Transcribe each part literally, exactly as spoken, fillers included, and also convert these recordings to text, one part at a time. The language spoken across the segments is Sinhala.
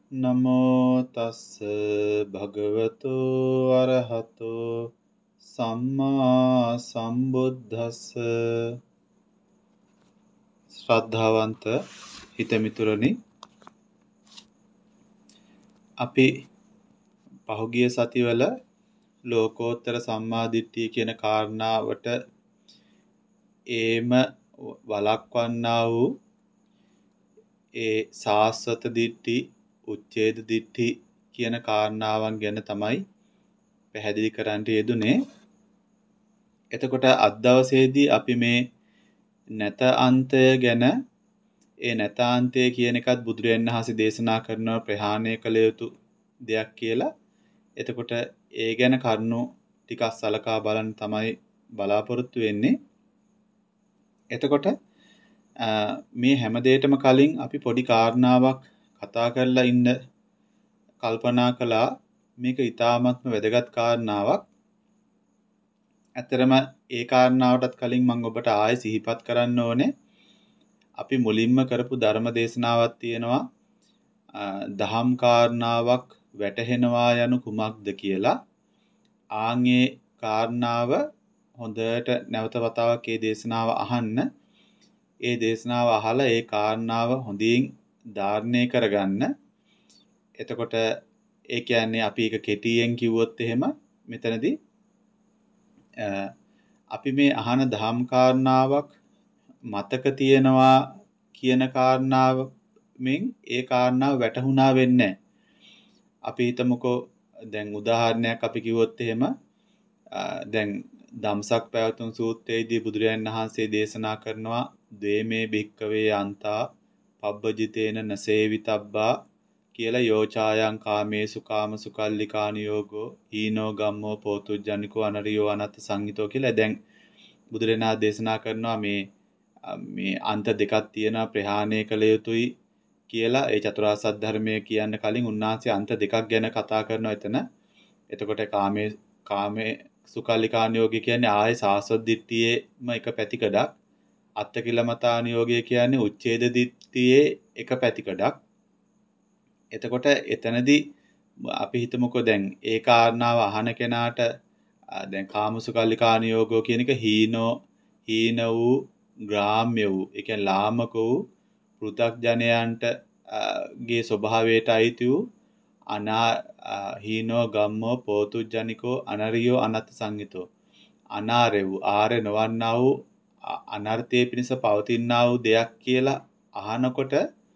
නමෝ තස්ස භගවතු අරහතෝ සම්මා සම්බුද්දස්ස. ශ්‍රද්ධාවන්ත හිතමිතුරනි, අපි පහුගිය සතිවල ලෝකෝත්තර සම්මාදිට්ඨිය කියන කාරණාවට ඒම වළක්වන්නා වූ ඒ සාස්වත දිට්ඨි, උච්ඡේද දිට්ඨි කියන කාරණාවන් ගැන තමයි පැහැදිලි කරන්න යෙදුනේ. එතකොට අද දවසේදී අපි මේ නැත අන්තය ගැන, ඒ නැත අන්තය කියන එකත් බුදුරජාණන් වහන්සේ දේශනා කරන ප්‍රහාණය කළ යුතු දෙයක් කියලා. එතකොට ඒ ගැන කරුණු ටිකක් සලකා බලන්න තමයි බලාපොරොත්තු වෙන්නේ. එතකොට මේ හැම දෙයකටම කලින් අපි පොඩි කාරණාවක් කතා කරලා ඉන්න කල්පනා කළා. මේක ඊටාත්ම වැදගත් කාරණාවක්. ඇත්තරම ඒ කාරණාවටත් කලින් මම ඔබට ආයෙ සිහිපත් කරන්න ඕනේ. අපි මුලින්ම කරපු ධර්ම දේශනාවක් තියෙනවා, දහම් කාරණාවක් වැටහෙනවා යනු කුමක්ද කියලා. ආන්ගේ කාරණාව හොඳට නැවත වතාවක් ඒ දේශනාව අහන්න. ඒ දේශනාව අහලා ඒ කාරණාව හොඳින් ධාරණය කරගන්න. එතකොට ඒ කියන්නේ අපි එක කෙටියෙන් කිව්වොත් එහෙම මෙතනදී අපි මේ අහන දහම් කාරණාවක් මතක තියෙනවා කියන කාරණාව මෙන් ඒ කාරණාව වැටහුණා වෙන්නේ නැහැ. අපි හිතමුකෝ දැන් උදාහරණයක් අපි කිව්වොත් එහෙම දැන් ධම්සක් පැවතුම් සූත්‍රයේදී බුදුරජාණන් වහන්සේ දේශනා කරනවා ද්වේමේ භික්කවේ අන්තා පබ්බජිතේන නසේවිතබ්බා කියලා යෝචායන් කාමේසු කාමසු කල්ලිකානියෝගෝ ඊනෝ ගම්මෝ පෝතුජ්ජනිකෝ අනරියෝ අනත්ත සංහිතෝ කියලා. දැන් බුදුරජාණන් දේශනා කරනවා මේ මේ අන්ත දෙකක් තියෙනවා, ප්‍රහාණය කළ යුතුයි කියලා. ඒ චතුරාර්ය සත්‍ය ධර්මය කියන්න කලින් උන්වහන්සේ අන්ත දෙකක් ගැන කතා කරනවා එතන. එතකොට කාමේ කාමේ සුකල්ලිකානියෝගය කියන්නේ ආයේ සාස්වත දිට්ඨියේම එක පැතිකඩක්. අත්තකිලමතානියෝගය කියන්නේ උච්ඡේද දිට්ඨියේ එක පැතිකඩක්. එතකොට එතනදී අපි හිතමුකෝ දැන් ඒ කාරණාව අහන කෙනාට දැන් කාමසුකල්ලිකානියෝගෝ කියන එක හීනෝ හීන වූ ග්‍රාම්‍ය වූ, ඒ කියන්නේ ලාමක වූ පෘථග්ජනයන්ට ගේ ස්වභාවයට අයිති වූ අනා හීනෝ ගම්මෝ පෝතුජ්ජනිකෝ අනරියෝ අනත්ත සංහිතෝ, අනාරය වූ ආර්ය නොවන්නා වූ අනර්ථයේ පිණිස පවතිනා වූ දෙයක් කියලා අහනකොට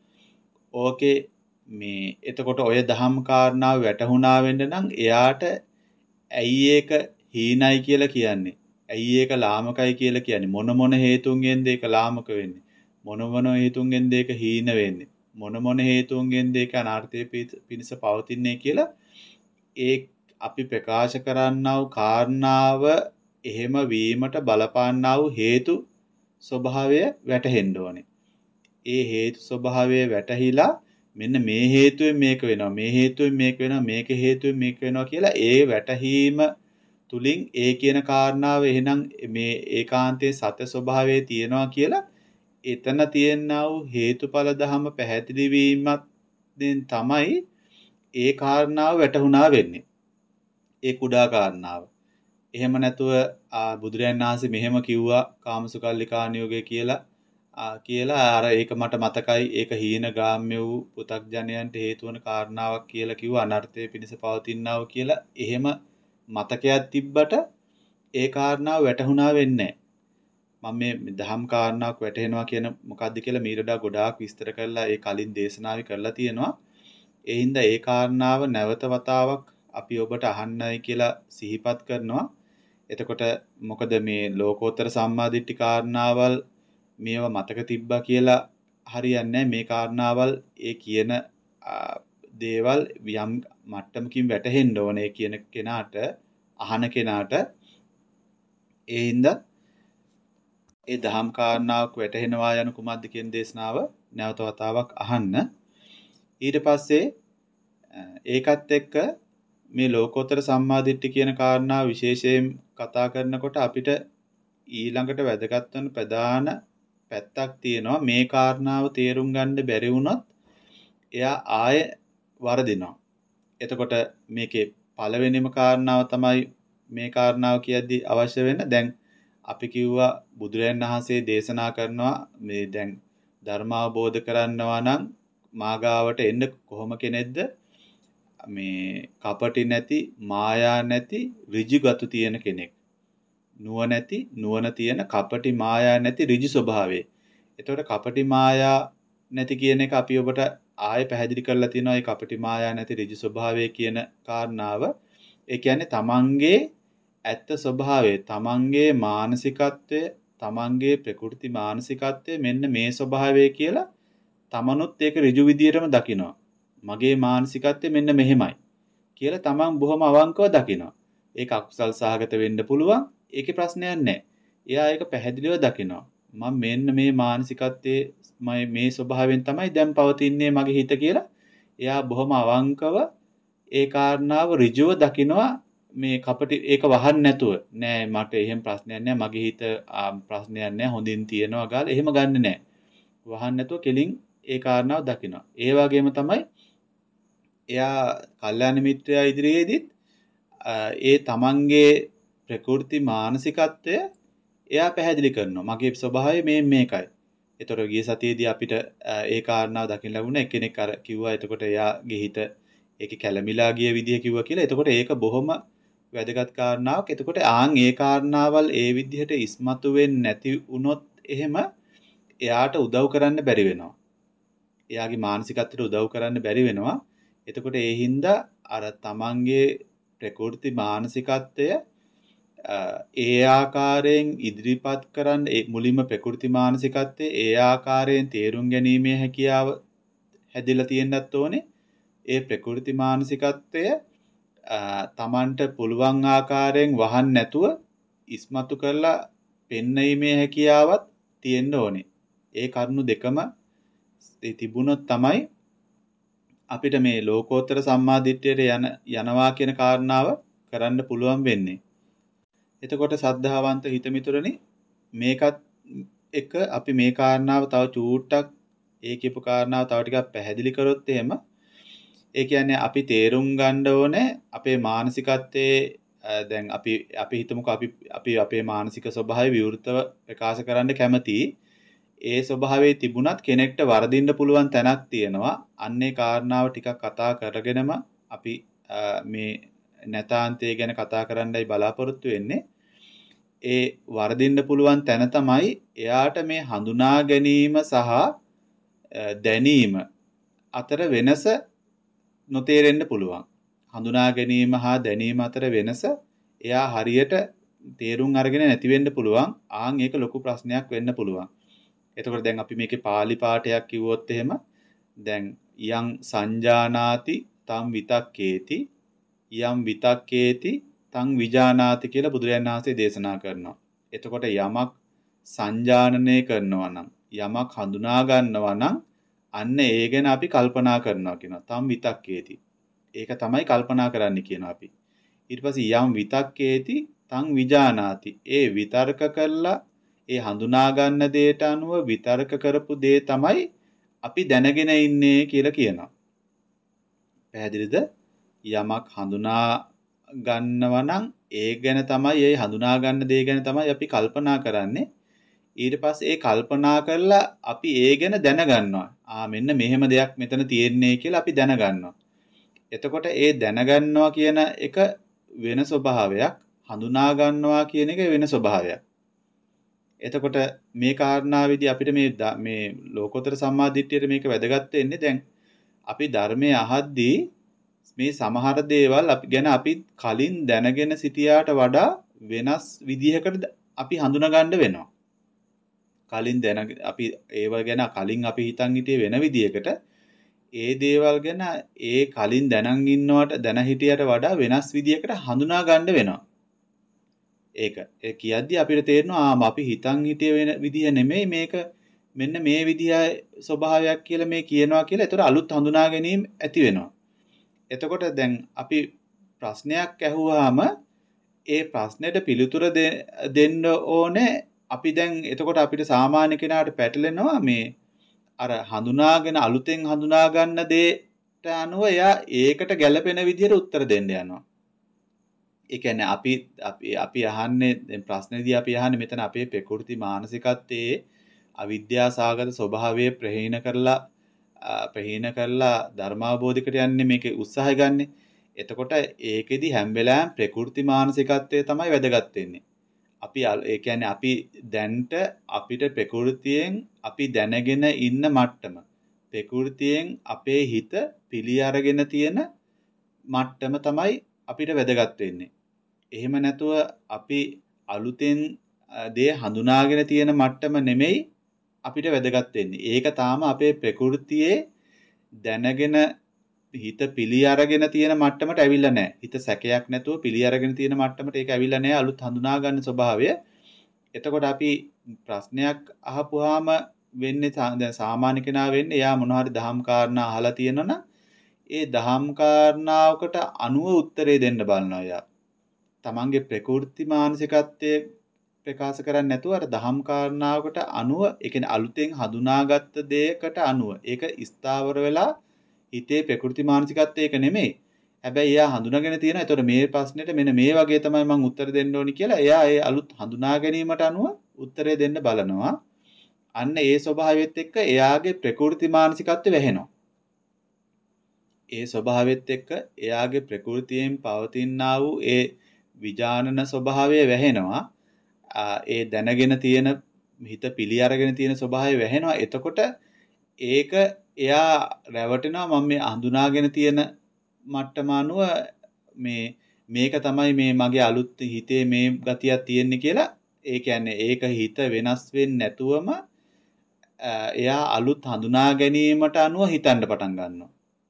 ඕකේ මේ එතකොට ඔය දහම් කාරණාව වැටහුණා වෙන්න නම් එයාට ඇයි ඒක හීනයි කියලා කියන්නේ, ඇයි ඒක ලාමකයි කියලා කියන්නේ, මොන මොන හේතුන්ගෙන්ද ඒක ලාමක වෙන්නේ, මොන මොන හේතුන්ගෙන්ද ඒක හීන වෙන්නේ, මොන මොන හේතුන්ගෙන්ද ඒක අනර්ථයේ පිණිස පවතින්නේ කියලා ඒ අපි ප්‍රකාශ කරන්නා වූ කාරණාව එහෙම වීමට බලපාන්නා වූ හේතු ස්වභාවය වැටහෙන්න ඕනේ. ඒ හේතු ස්වභාවය වැටහිලා මෙන්න මේ හේතුවෙන් මේක වෙනවා, මේ හේතුවෙන් මේක වෙනවා, මේක හේතුවෙන් මේක වෙනවා කියලා ඒ වැටහීම තුලින් ඒ කියන කාරණාව එහෙනම් මේ ඒකාන්තයේ සත්‍ය ස්වභාවයේ තියෙනවා කියලා එතන තියෙනා වූ හේතුඵල ධම පැහැදිලි වීමත් තමයි ඒ කාරණාව වැටහුණා වෙන්නේ. ඒ කුඩා කාරණාව. එහෙම නැතුව බුදුරජාණන් වහන්සේ මෙහෙම කිව්වා කාමසුකල්ලිකානියෝගය කියලා කියලා අර ඒක මට මතකයි, ඒක හීන ගාම්‍ය වූ පු탁ජනයන්ට හේතු වන කාරණාවක් කියලා කිව්වා, අනර්ථයේ පිණිස පවතිනා වූ කියලා. එහෙම මතකයක් තිබ්බට ඒ කාරණාව වැටහුණා වෙන්නේ නැහැ. මම මේ දහම් කාරණාවක් වැටහෙනවා කියන මොකද්ද කියලා මීරඩා ගොඩාක් විස්තර කරලා ඒ කලින් දේශනාවේ කරලා තියෙනවා. ඒ හින්දා ඒ කාරණාව නැවත වතාවක් අපි ඔබට අහන්නයි කියලා සිහිපත් කරනවා. එතකොට මොකද මේ ලෝකෝත්තර සම්මාදිට්ඨි කාරණාවල් මේවා මතක තිබ්බා කියලා හරියන්නේ නැහැ. මේ කාරණාවල් ඒ කියන දේවල් යම් මට්ටමකින් වැටහෙන්න ඕනේ කියන කෙනාට, අහන කෙනාට. ඒ හින්දා ඒ දහම් කාරණාවක් වැටහෙනවා යන කුමක්ද කියන දේශනාව නැවත වතාවක් අහන්න. ඊට පස්සේ ඒකත් එක්ක මේ ලෝකෝත්තර සම්මාදිට්ඨිය කියන කාරණාව විශේෂයෙන් කතා කරනකොට අපිට ඊළඟට වැදගත් වෙන ප්‍රධාන පැත්තක් තියෙනවා. මේ කාරණාව තේරුම් ගන්න බැරි වුණොත් එයා ආය වරදිනවා. එතකොට මේකේ පළවෙනිම කාරණාව තමයි මේ කාරණාව කියද්දි අවශ්‍ය වෙන දැන් අපි කිව්වා බුදුරජාණන් වහන්සේ දේශනා කරනවා මේ දැන් ධර්ම අවබෝධ කරන්නවා නම් මාගාවට එන්න කොහොම කෙනෙක්ද මේ කපටි නැති මායා නැති ඍජුගතු තියෙන කෙනෙක් නුවණැති නුවණ තියෙන කපටි මායා නැති ඍජු ස්වභාවය. එතකොට කපටි මායා නැති කියන එක අපි ඔබට ආයෙ පැහැදිලි කරලා තියෙනවා. ඒ කපටි මායා නැති ඍජු ස්වභාවය කියන කාරණාව ඒ කියන්නේ තමන්ගේ ඇත්ත ස්වභාවය තමන්ගේ මානසිකත්වය තමන්ගේ ප්‍රකෘති මානසිකත්වය මෙන්න මේ ස්වභාවය කියලා තමනුත් ඒක ඍජු විදියටම දකිනවා. මගේ මානසිකත්වය මෙන්න මෙහෙමයි කියලා තමන් බොහොම අවංකව දකිනවා. ඒක අකුසල් සහගත වෙන්න පුළුවන්. ඒකේ ප්‍රශ්නයක් නැහැ. එයා ඒක පැහැදිලිව දකිනවා. මම මෙන්න මේ මානසිකත්වයේ මේ ස්වභාවයෙන් තමයි දැන් පවතින්නේ මගේ හිත කියලා. එයා බොහොම අවංකව ඒ කාරණාව ඍජුව දකිනවා. මේ කපටි ඒක වහන්න නැතුව නෑ මට එහෙම ප්‍රශ්නයක් නෑ මගේ හිත ප්‍රශ්නයක් නෑ හොඳින් තියෙනවා ගාලා එහෙම ගන්නෙ නෑ. වහන්න නැතුව කෙලින් ඒ කාරණාව දකිනවා. ඒ වගේම තමයි එයා කල්යාණ මිත්‍රයා ඉදිරියේදීත් ඒ තමන්ගේ ප්‍රකෘති මානසිකත්වය එයා පැහැදිලි කරනවා. මගේ ස්වභාවය මේ මේකයි. ඒතර ගිය සතියේදී අපිට ඒ කාරණාව දකින්න ලැබුණා. එක්කෙනෙක් අර කිව්වා එතකොට එයාගේ හිත ඒකේ කැළමිලා ගිය විදිය කිව්වා කියලා. එතකොට ඒක බොහොම වැදගත් කාරණාවක්. එතකොට ආන් ඒ කාරණාවල් ඒ විදිහට ඉස්මතු වෙන්නේ නැති වුණොත් එහෙම එයාට උදව් කරන්න බැරි වෙනවා. එයාගේ මානසිකත්වයට උදව් කරන්න බැරි වෙනවා. එතකොට ඒ හින්දා අර තමන්ගේ ප්‍රකෘති මානසිකත්වය ඒ ආකාරයෙන් ඉදිරිපත් කරන්න ඒ මුලින්ම ප්‍රකෘති මානසිකත්වයේ ඒ ආකාරයෙන් තේරුම් ගැනීමේ හැකියාව හැදිලා තියෙන්නත් ඕනේ. ඒ ප්‍රකෘති මානසිකත්වය තමන්ට පුළුවන් ආකාරයෙන් වහන්න නැතුව ඉස්මතු කරලා පෙන්වීමේ හැකියාවත් තියෙන්න ඕනේ. ඒ කරුණු දෙකම තිබුණොත් තමයි අපිට මේ ලෝකෝත්තර සම්මාදිට්ඨියට යන යනවා කියන කාරණාව කරන්න පුළුවන් වෙන්නේ. එතකොට සද්ධාවන්ත හිතමිතුරනි මේකත් එක අපි මේ කාරණාව තව චූට්ටක් ඒ කියපු කාරණාව තව ටිකක් පැහැදිලි කරොත් එහෙම ඒ කියන්නේ අපි තේරුම් ගන්න ඕනේ අපේ මානසිකත්වයේ දැන් අපි අපි හිතමුකෝ අපි අපි අපේ මානසික ස්වභාවය විවෘතව ප්‍රකාශ කරන්න කැමතියි. ඒ ස්වභාවයේ තිබුණත් කෙනෙක්ට වරදින්න පුළුවන් තැනක් තියෙනවා. අන්නේ කාරණාව ටිකක් කතා කරගෙනම අපි මේ නැතාන්තය ගැන කතා කරන්නයි බලාපොරොත්තු වෙන්නේ. ඒ වරදින්න පුළුවන් තැන තමයි එයාට මේ හඳුනා ගැනීම සහ දැනීම අතර වෙනස නොතේරෙන්න පුළුවන්. හඳුනා ගැනීම හා දැනීම අතර වෙනස එයා හරියට තේරුම් අරගෙන නැති වෙන්න පුළුවන්. ආන් ඒක ලොකු ප්‍රශ්නයක් වෙන්න පුළුවන්. එතකොට දැන් අපි මේකේ pāli පාඨයක් කිව්වොත් එහෙම දැන් යං සංජානාති තම් විතක්කේති යම් විතක්කේති තං විජානාති කියලා බුදුරජාණන් වහන්සේ දේශනා කරනවා. එතකොට යමක් සංජානනය කරනවා නම් යමක් හඳුනා ගන්නවා නම් අන්න ඒ ගැන අපි කල්පනා කරනවා කියනවා. තම් විතක්කේති. ඒක තමයි කල්පනා කරන්න කියනවා අපි. ඊට පස්සේ යම් විතක්කේති තං විජානාති. ඒ විතර්ක කරලා ඒ හඳුනා ගන්න දේට අනුව විතර්ක කරපු දේ තමයි අපි දැනගෙන ඉන්නේ කියලා කියනවා. පැහැදිලිද? යමක් හඳුනා ගන්නවා නම් ඒ ගැන තමයි ඒ හඳුනා ගන්න දේ ගැන තමයි අපි කල්පනා කරන්නේ. ඊට පස්සේ ඒ කල්පනා කරලා අපි ඒ ගැන දැනගන්නවා. ආ මෙන්න මෙහෙම දෙයක් මෙතන තියෙන්නේ කියලා අපි දැනගන්නවා. එතකොට ඒ දැනගන්නවා කියන එක වෙන ස්වභාවයක්, හඳුනා ගන්නවා කියන එක වෙන ස්වභාවයක්. එතකොට මේ කාරණාවේදී අපිට මේ මේ ලෝකෝත්තර සම්මාදිට්ඨියට මේක වැදගත් වෙන්නේ දැන් අපි ධර්මයේ අහද්දී මේ සමහර දේවල් අපි ගැන අපි කලින් දැනගෙන සිටියාට වඩා වෙනස් විදිහකට අපි හඳුනා ගන්න වෙනවා. කලින් දැන අපි ඒව ගැන කලින් අපි හිතන් හිටියේ වෙන විදිහකට ඒ දේවල් ගැන ඒ කලින් දැනන් ඉන්නවට දැන හිටියට වඩා වෙනස් විදිහකට හඳුනා ගන්න වෙනවා. ඒක ඒ කියද්දි අපිට තේරෙනවා ආ අපි හිතන් හිටිය වෙන විදිහ නෙමෙයි මේක මෙන්න මේ විදිහයි ස්වභාවයක් කියලා මේ කියනවා කියලා. ඒතර අලුත් හඳුනා ගැනීම ඇති වෙනවා. එතකොට දැන් අපි ප්‍රශ්නයක් ඇහුවාම ඒ ප්‍රශ්නෙට පිළිතුර දෙන්න ඕනේ. අපි දැන් එතකොට අපිට සාමාන්‍ය කෙනාට පැටලෙනවා මේ අර හඳුනාගෙන අලුතෙන් හඳුනා ගන්න දේ අනුව එයා ඒකට ගැළපෙන විදිහට උත්තර දෙන්න යනවා. ඒ කියන්නේ අපි අපි අපි අහන්නේ දැන් ප්‍රශ්නේදී අපි අහන්නේ මෙතන අපේ ප්‍රකෘති මානසිකත්වයේ අවිද්‍යාසගත ස්වභාවය ප්‍රහීන කරලා ප්‍රහීන කරලා ධර්මාවබෝධයකට යන්නේ මේකේ උත්සාහය ගන්නෙ. එතකොට ඒකෙදි හැම වෙලාවෙම ප්‍රකෘති මානසිකත්වය තමයි වැදගත් වෙන්නේ. අපි ඒ කියන්නේ අපි දැන්ට අපිට ප්‍රകൃතියෙන් අපි දැනගෙන ඉන්න මට්ටම ප්‍රകൃතියෙන් අපේ හිත පිළි අරගෙන තියෙන මට්ටම තමයි අපිට වැදගත් වෙන්නේ. එහෙම නැතුව අපි අලුතෙන් දේ හඳුනාගෙන තියෙන මට්ටම නෙමෙයි අපිට වැදගත් වෙන්නේ. ඒක තාම අපේ ප්‍රകൃතියේ දැනගෙන හිත පිළි අරගෙන තියෙන මට්ටමට ඇවිල්ලා නැහැ. හිත සැකයක් නැතුව පිළි අරගෙන තියෙන මට්ටමට ඒක ඇවිල්ලා නැහැ. අලුත් හඳුනා ගන්න ස්වභාවය. එතකොට අපි ප්‍රශ්නයක් අහපුවාම වෙන්නේ දැන් සාමාන්‍ය කෙනා වෙන්නේ එයා මොනවා හරි දහම් කාරණා අහලා තියෙනවනම් ඒ දහම් කාරණාවකට අනුව උත්තරේ දෙන්න බලනවා එයා. තමන්ගේ ප්‍රකෘති මානසිකත්වයේ ප්‍රකාශ කරන්නේ නැතුව අර දහම් කාරණාවකට අනුව ඒ කියන්නේ අලුතෙන් හඳුනාගත්ත දෙයකට අනුව ඒක ස්ථාවර වෙලා හිතේ ප්‍රකෘති මානසිකත්වය ඒක නෙමෙයි. හැබැයි එයා හඳුනාගෙන තියෙනවා. ඒතකොට මේ ප්‍රශ්නෙට මෙන්න මේ වගේ තමයි මම උත්තර දෙන්න ඕනි කියලා එයා ඒ අලුත් හඳුනා ගැනීමට අනුව උත්තරේ දෙන්න බලනවා. අන්න ඒ ස්වභාවයත් එක්ක එයාගේ ප්‍රකෘති මානසිකත්වය වැහෙනවා. ඒ ස්වභාවයත් එක්ක එයාගේ ප්‍රകൃතියෙන් පවතිනා වූ ඒ විජානන ස්වභාවය වැහෙනවා. ඒ දැනගෙන තියෙන හිත පිළි අරගෙන තියෙන ස්වභාවය වැහෙනවා. එතකොට ඒක එයා රැවටෙනවා මම මේ හඳුනාගෙන තියෙන මට්ටම අනුව මේ මේක තමයි මේ මගේ අලුත් හිතේ මේ ගතියක් තියෙන්නේ කියලා. ඒ කියන්නේ ඒක හිත වෙනස් වෙන්නේ නැතුවම එයා අලුත් හඳුනා ගැනීමට අනුව හිතන්න පටන් ගන්නවා.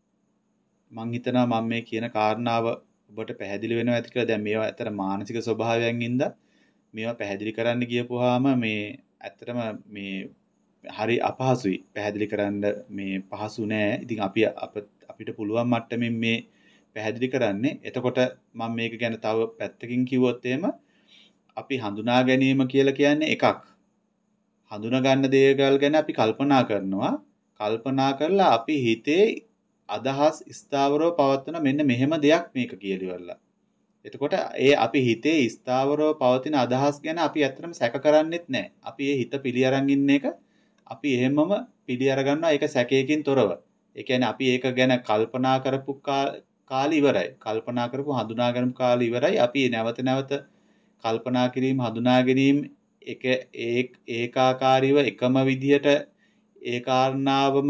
මං හිතනවා මම මේ කියන කාරණාව ඔබට පැහැදිලි වෙනවා ඇති කියලා. දැන් මේවා ඇත්තට මානසික ස්වභාවයෙන් ඉඳලා මේවා පැහැදිලි කරන්න ගියපුවාම මේ ඇත්තටම මේ හරි අපහසුයි. පැහැදිලි කරන්න මේ පහසු නෑ. ඉතින් අපි අපිට පුළුවන් මට්ටමින් මේ පැහැදිලි කරන්නේ. එතකොට මම මේක ගැන තව පැත්තකින් කිව්වොත් එහෙම අපි හඳුනා ගැනීම කියලා කියන්නේ එකක්. හඳුනා ගන්න දේවල් ගැන අපි කල්පනා කරනවා. කල්පනා කරලා අපි හිතේ අදහස් ස්ථාවරව පවත්වන මෙන්න මෙහෙම දෙයක් මේක කියලා ඉවරලා. එතකොට ඒ අපි හිතේ ස්ථාවරව පවතින අදහස් ගැන අපි ඇත්තටම සැක කරන්නේත් නැහැ. අපි ඒ හිත පිළි අරන් ඉන්න එක අපි එහෙමම පිළි අර ගන්නවා ඒක සැකයකින් තොරව. ඒ කියන්නේ අපි ඒක ගැන කල්පනා කරපු කාලේ ඉවරයි. කල්පනා කරපු හඳුනා ගන්න කාලේ ඉවරයි. අපි නැවත නැවත කල්පනා කිරීම හඳුනා ගැනීම එක ඒකාකාරීව එකම විදිහට ඒ කාරණාවම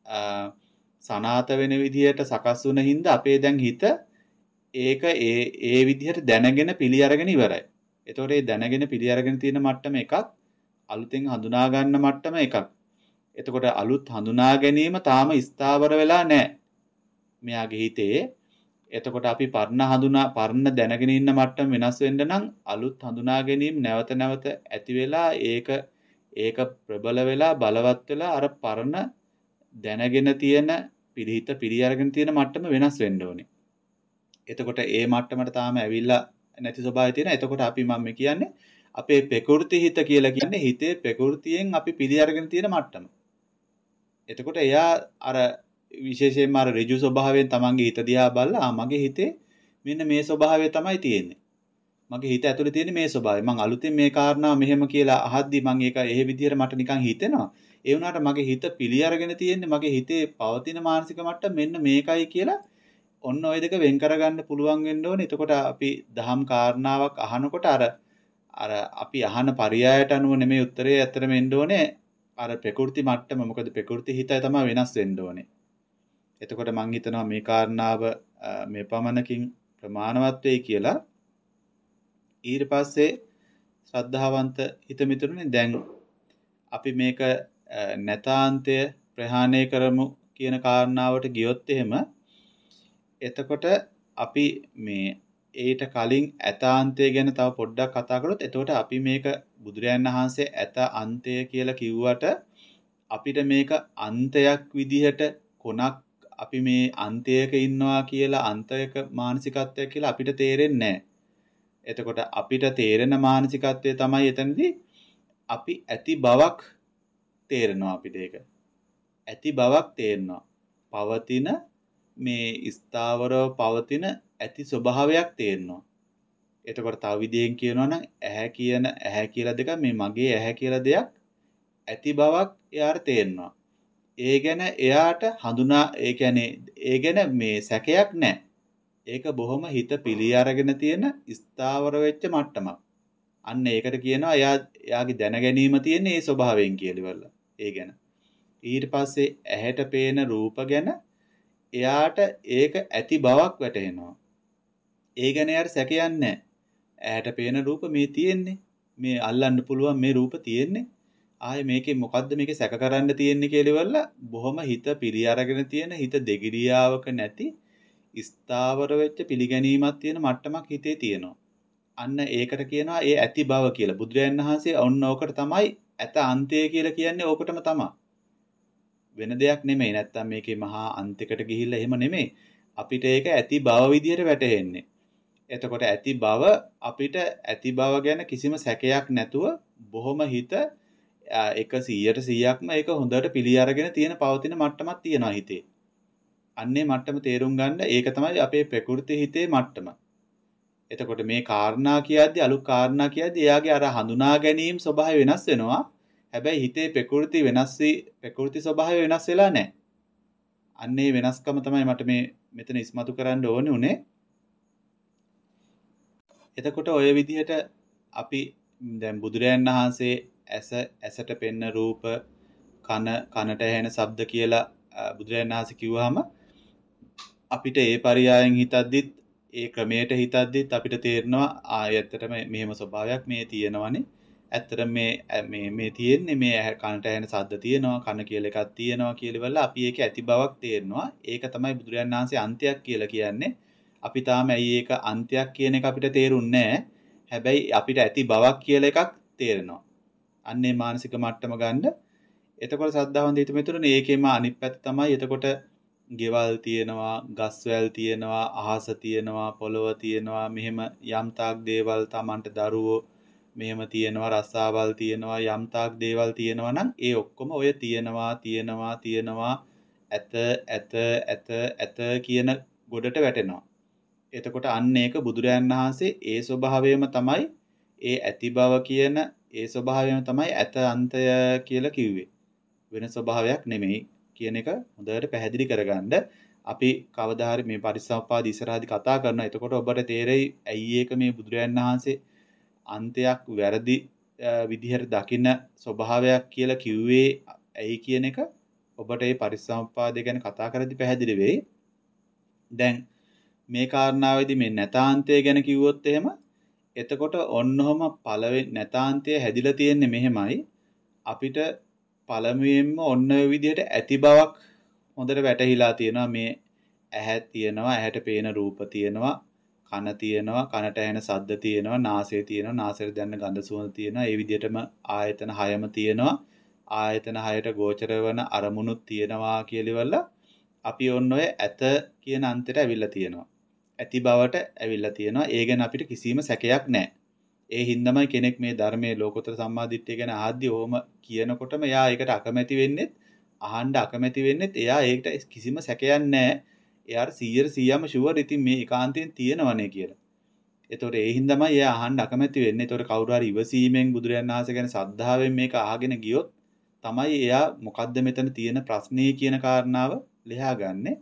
සනාත වෙන විදිහට සකස් වුණ හින්දා අපේ දැන් හිත ඒක ඒ ඒ විදිහට දැනගෙන පිළි අරගෙන ඉවරයි. එතකොට මේ දැනගෙන පිළි අරගෙන තියෙන මට්ටම එකක්, අලුතෙන් හඳුනා ගන්න මට්ටම එකක්. එතකොට අලුත් හඳුනා ගැනීම තාම ස්ථාවර වෙලා නැහැ මෙයාගේ හිතේ. එතකොට අපි පරණ හඳුනා පරණ දැනගෙන ඉන්න මට්ටම වෙනස් වෙන්න නම් අලුත් හඳුනා ගැනීම නැවත නැවත ඇති වෙලා ඒක ඒක ප්‍රබල වෙලා බලවත් වෙලා අර පරණ දැනගෙන තියෙන පිළිහිත පිළි අරගෙන තියෙන මට්ටම වෙනස් වෙන්න ඕනේ. එතකොට ඒ මට්ටමට තාම ඇවිල්ලා නැති ස්වභාවය තියෙන. එතකොට අපි මම කියන්නේ අපේ ප්‍රകൃති හිත කියලා කියන්නේ හිතේ ප්‍රകൃතියෙන් අපි පිළි අරගෙන තියෙන මට්ටම. එතකොට එයා අර විශේෂයෙන්ම අර ඍජු ස්වභාවයෙන් තමන්ගේ හිත දිහා බලලා ආ මගේ හිතේ මෙන්න මේ ස්වභාවය තමයි තියෙන්නේ. මගේ හිත ඇතුලේ තියෙන මේ ස්වභාවය. මං අලුතෙන් මේ කාරණාව මෙහෙම කියලා අහද්දි මං ඒක එහෙ විදිහට මට නිකන් හිතෙනවා. ඒ වුණාට මගේ හිත පිළි අරගෙන තියෙන්නේ මගේ හිතේ පවතින මානසික මට්ටම මෙන්න මේකයි කියලා ඔන්න ඔය දෙක වෙන් කරගන්න පුළුවන් වෙන්න ඕනේ. එතකොට අපි දහම් කාරණාවක් අහනකොට අර අර අපි අහන පරයයට අනුව නෙමෙයි උත්තරේ ඇත්තටම එන්න ඕනේ. අර ප්‍රകൃති මට්ටම මොකද ප්‍රകൃති හිතයි තමයි වෙනස් වෙන්න ඕනේ. එතකොට මං හිතනවා මේ කාරණාව මේ පමණකින් ප්‍රමාණවත් වෙයි කියලා. ඊට පස්සේ ශ්‍රද්ධාවන්ත හිත මිතුරුනේ දැන් අපි මේක නැතාන්තය ප්‍රහාණය කරමු කියන කාරණාවට ගියොත් එහෙම එතකොට අපි මේ ඊට කලින් ඇතාන්තය ගැන තව පොඩ්ඩක් කතා කරොත් එතකොට අපි මේක බුදුරයන් වහන්සේ ඇත අන්තය කියලා කිව්වට අපිට මේක අන්තයක් විදිහට කොනක් අපි මේ අන්තයක ඉන්නවා කියලා අන්තයක මානසිකත්වයක් කියලා අපිට තේරෙන්නේ නැහැ. එතකොට අපිට තේරෙන මානසිකත්වය තමයි එතනදී අපි ඇති බවක් තේරෙනවා අපිට ඒක. ඇති බවක් තේරෙනවා. පවතින මේ ස්ථාවරව පවතින ඇති ස්වභාවයක් තේරෙනවා. එතකොට තව විදිහෙන් කියනවා නම් ඇහැ කියන ඇහැ කියලා දෙක මේ මගේ ඇහැ කියලා දෙයක් ඇති බවක් එයාට තේරෙනවා. ඒ ගැන එයාට හඳුනා ඒ කියන්නේ ඒ ගැන මේ සැකයක් නැහැ. ඒක බොහොම හිත පිළි අරගෙන තියෙන ස්ථාවර වෙච්ච මට්ටමක්. අන්න ඒකට කියනවා එයා එයාගේ දැන ගැනීම තියෙන ඒ ස්වභාවයෙන් කියලා. ඒ ගැන. ඊට පස්සේ ඇහැට පේන රූප ගැන එයාට ඒක ඇති බවක් වැටහෙනවා. ඒ ගැන එයාට සැකයක් නැහැ. ඇහැට පේන රූප මේ තියෙන්නේ. මේ අල්ලන්න පුළුවන් මේ රූප තියෙන්නේ. ආයේ මේකේ මොකද්ද මේකේ සැක කරන්න තියෙන්නේ කියලා බොහොම හිත පිළි අරගෙන තියෙන හිත දෙගිඩියාවක නැති ස්ථාවර වෙච්ච පිළිගැනීමක් තියෙන මට්ටමක් හිතේ තියෙනවා. අන්න ඒකට කියනවා ඒ ඇති බව කියලා. බුදුරජාණන් වහන්සේ ඔන්න ඕකට තමයි ඇත අන්තය කියලා කියන්නේ ඕකටම තමයි. වෙන දෙයක් නෙමෙයි. නැත්තම් මේකේ මහා අන්තයකට ගිහිල්ලා එහෙම නෙමෙයි. අපිට ඒක ඇති බව විදිහට වැටහෙන්නේ. එතකොට ඇති බව අපිට ඇති බව ගැන කිසිම සැකයක් නැතුව බොහොම හිත එක සීයට සීයක්ම ඒක හොඳට පිළි අරගෙන තියෙන පවතින මට්ටමක් තියෙනවා හිතේ. අන්නේ මට්ටම තේරුම් ගන්න ඒක තමයි අපේ ප්‍රകൃති හිතේ මට්ටම. එතකොට මේ කාරණා කියද්දී අලුත් කාරණා කියද්දී එයාගේ අර හඳුනා ගැනීම ස්වභාවය වෙනස් වෙනවා. හැබැයි හිතේ ප්‍රകൃති වෙනස් වී ප්‍රകൃති ස්වභාවය වෙනස් වෙලා නැහැ. අන්නේ වෙනස්කම තමයි මට මේ මෙතන ඉස්මතු කරන්න ඕනේ උනේ. එතකොට ඔය විදිහට අපි දැන් බුදුරයන් වහන්සේ ඇස ඇසට පෙන්න රූප කන කනට ඇහෙන ශබ්ද කියලා බුදුරයන් වහන්සේ කිව්වහම අපිට ඒ පරියායෙන් හිතද්දිත් ඒ ක්‍රමයට හිතද්දිත් අපිට තේරෙනවා ආයත්තටම මෙහෙම ස්වභාවයක් මේ තියෙනවනේ. ඇත්තට මේ මේ මේ තියෙන්නේ මේ කනට ඇහෙන ශබ්ද තියෙනවා කන කියලා එකක් තියෙනවා කියලා අපි ඒක ඇති බවක් තේරෙනවා. ඒක තමයි බුදුරයන් වහන්සේ අන්තයක් කියලා කියන්නේ. අපි තාම ඇයි ඒක අන්තයක් කියන එක අපිට තේරුන්නේ නැහැ. හැබැයි අපිට ඇති බවක් කියලා එකක් තේරෙනවා. අන්නේ මානසික මට්ටම ගන්න. එතකොට සද්ධාවන්ත හිත මෙතුනේ ඒකෙම අනිත් පැත්ත තමයි එතකොට ගෙවල් තියෙනවා, ගස්වැල් තියෙනවා, අහස තියෙනවා, පොළොව තියෙනවා, මෙහෙම යම් තාක් දේවල් Tamanට දරුවෝ මෙහෙම තියෙනවා, රස්සාවල් තියෙනවා, යම් තාක් දේවල් තියෙනවා නම් ඒ ඔක්කොම ඔය තියෙනවා, තියෙනවා, තියෙනවා ඇත ඇත ඇත ඇත කියන ගොඩට වැටෙනවා. එතකොට අන්න ඒක බුදුරයන් වහන්සේ ඒ ස්වභාවයම තමයි ඒ ඇති බව කියන ඒ ස්වභාවයම තමයි ඇත අන්තය කියලා කිව්වේ. වෙන ස්වභාවයක් නෙමෙයි කියන එක හොඳට පැහැදිලි කරගන්න. අපි කවදා හරි මේ පරිසම්පාද ඉස්සරහදී කතා කරනවා. එතකොට ඔබට තේරෙයි ඇයි ඒක මේ බුදුරයන් වහන්සේ අන්තයක් වැරදි විදිහට දකින්න ස්වභාවයක් කියලා කිව්වේ ඇයි කියන එක ඔබට මේ පරිසම්පාදය ගැන කතා කරද්දී පැහැදිලි වෙයි. දැන් මේ කාරණාවේදී මේ නැතාන්තය ගැන කිව්වොත් එහෙම එතකොට ඔන්නෝම පළවෙනි නැතාන්තය හැදිලා තියෙන්නේ මෙහෙමයි. අපිට පළමුවෙන්ම ඔන්න ඔය විදිහට ඇති බවක් හොඳට වැටහිලා තියෙනවා. මේ ඇහැ තියෙනවා, ඇහැට පේන රූප තියෙනවා, කන තියෙනවා, කනට ඇහෙන ශබ්ද තියෙනවා, නාසය තියෙනවා, නාසයට දැනෙන ගඳ සුවඳ තියෙනවා. ඒ විදිහටම ආයතන හයම තියෙනවා. ආයතන හයට ගෝචර වෙන අරමුණුත් තියෙනවා කියලා අපි ඔන්න ඔය ඇත කියන අන්තයට ඇවිල්ලා තියෙනවා. ඇති බවට ඇවිල්ලා තියෙනවා. ඒ ගැන අපිට කිසිම සැකයක් නැහැ. ඒ හින්දාමයි කෙනෙක් මේ ධර්මයේ ලෝකෝත්තර සම්මාදිට්ඨිය ගැන ආද්දී ඕම කියනකොටම එයා ඒකට අකමැති වෙන්නෙත් අහන්න අකමැති වෙන්නෙත් එයා ඒකට කිසිම සැකයක් නැහැ. එයාට සීයට සීයම ෂුවර් ඉතින් මේ ඒකාන්තයෙන් තියෙනවනේ කියලා. ඒතකොට ඒ හින්දාමයි එයා අහන්න අකමැති වෙන්නේ. ඒතකොට කවුරු හරි ඉවසීමෙන් බුදුරජාණන් වහන්සේ ගැන ශ්‍රද්ධාවෙන් මේක අහගෙන ගියොත් තමයි එයා මොකද්ද මෙතන තියෙන ප්‍රශ්නේ කියන කාරණාව ලියාගන්නේ.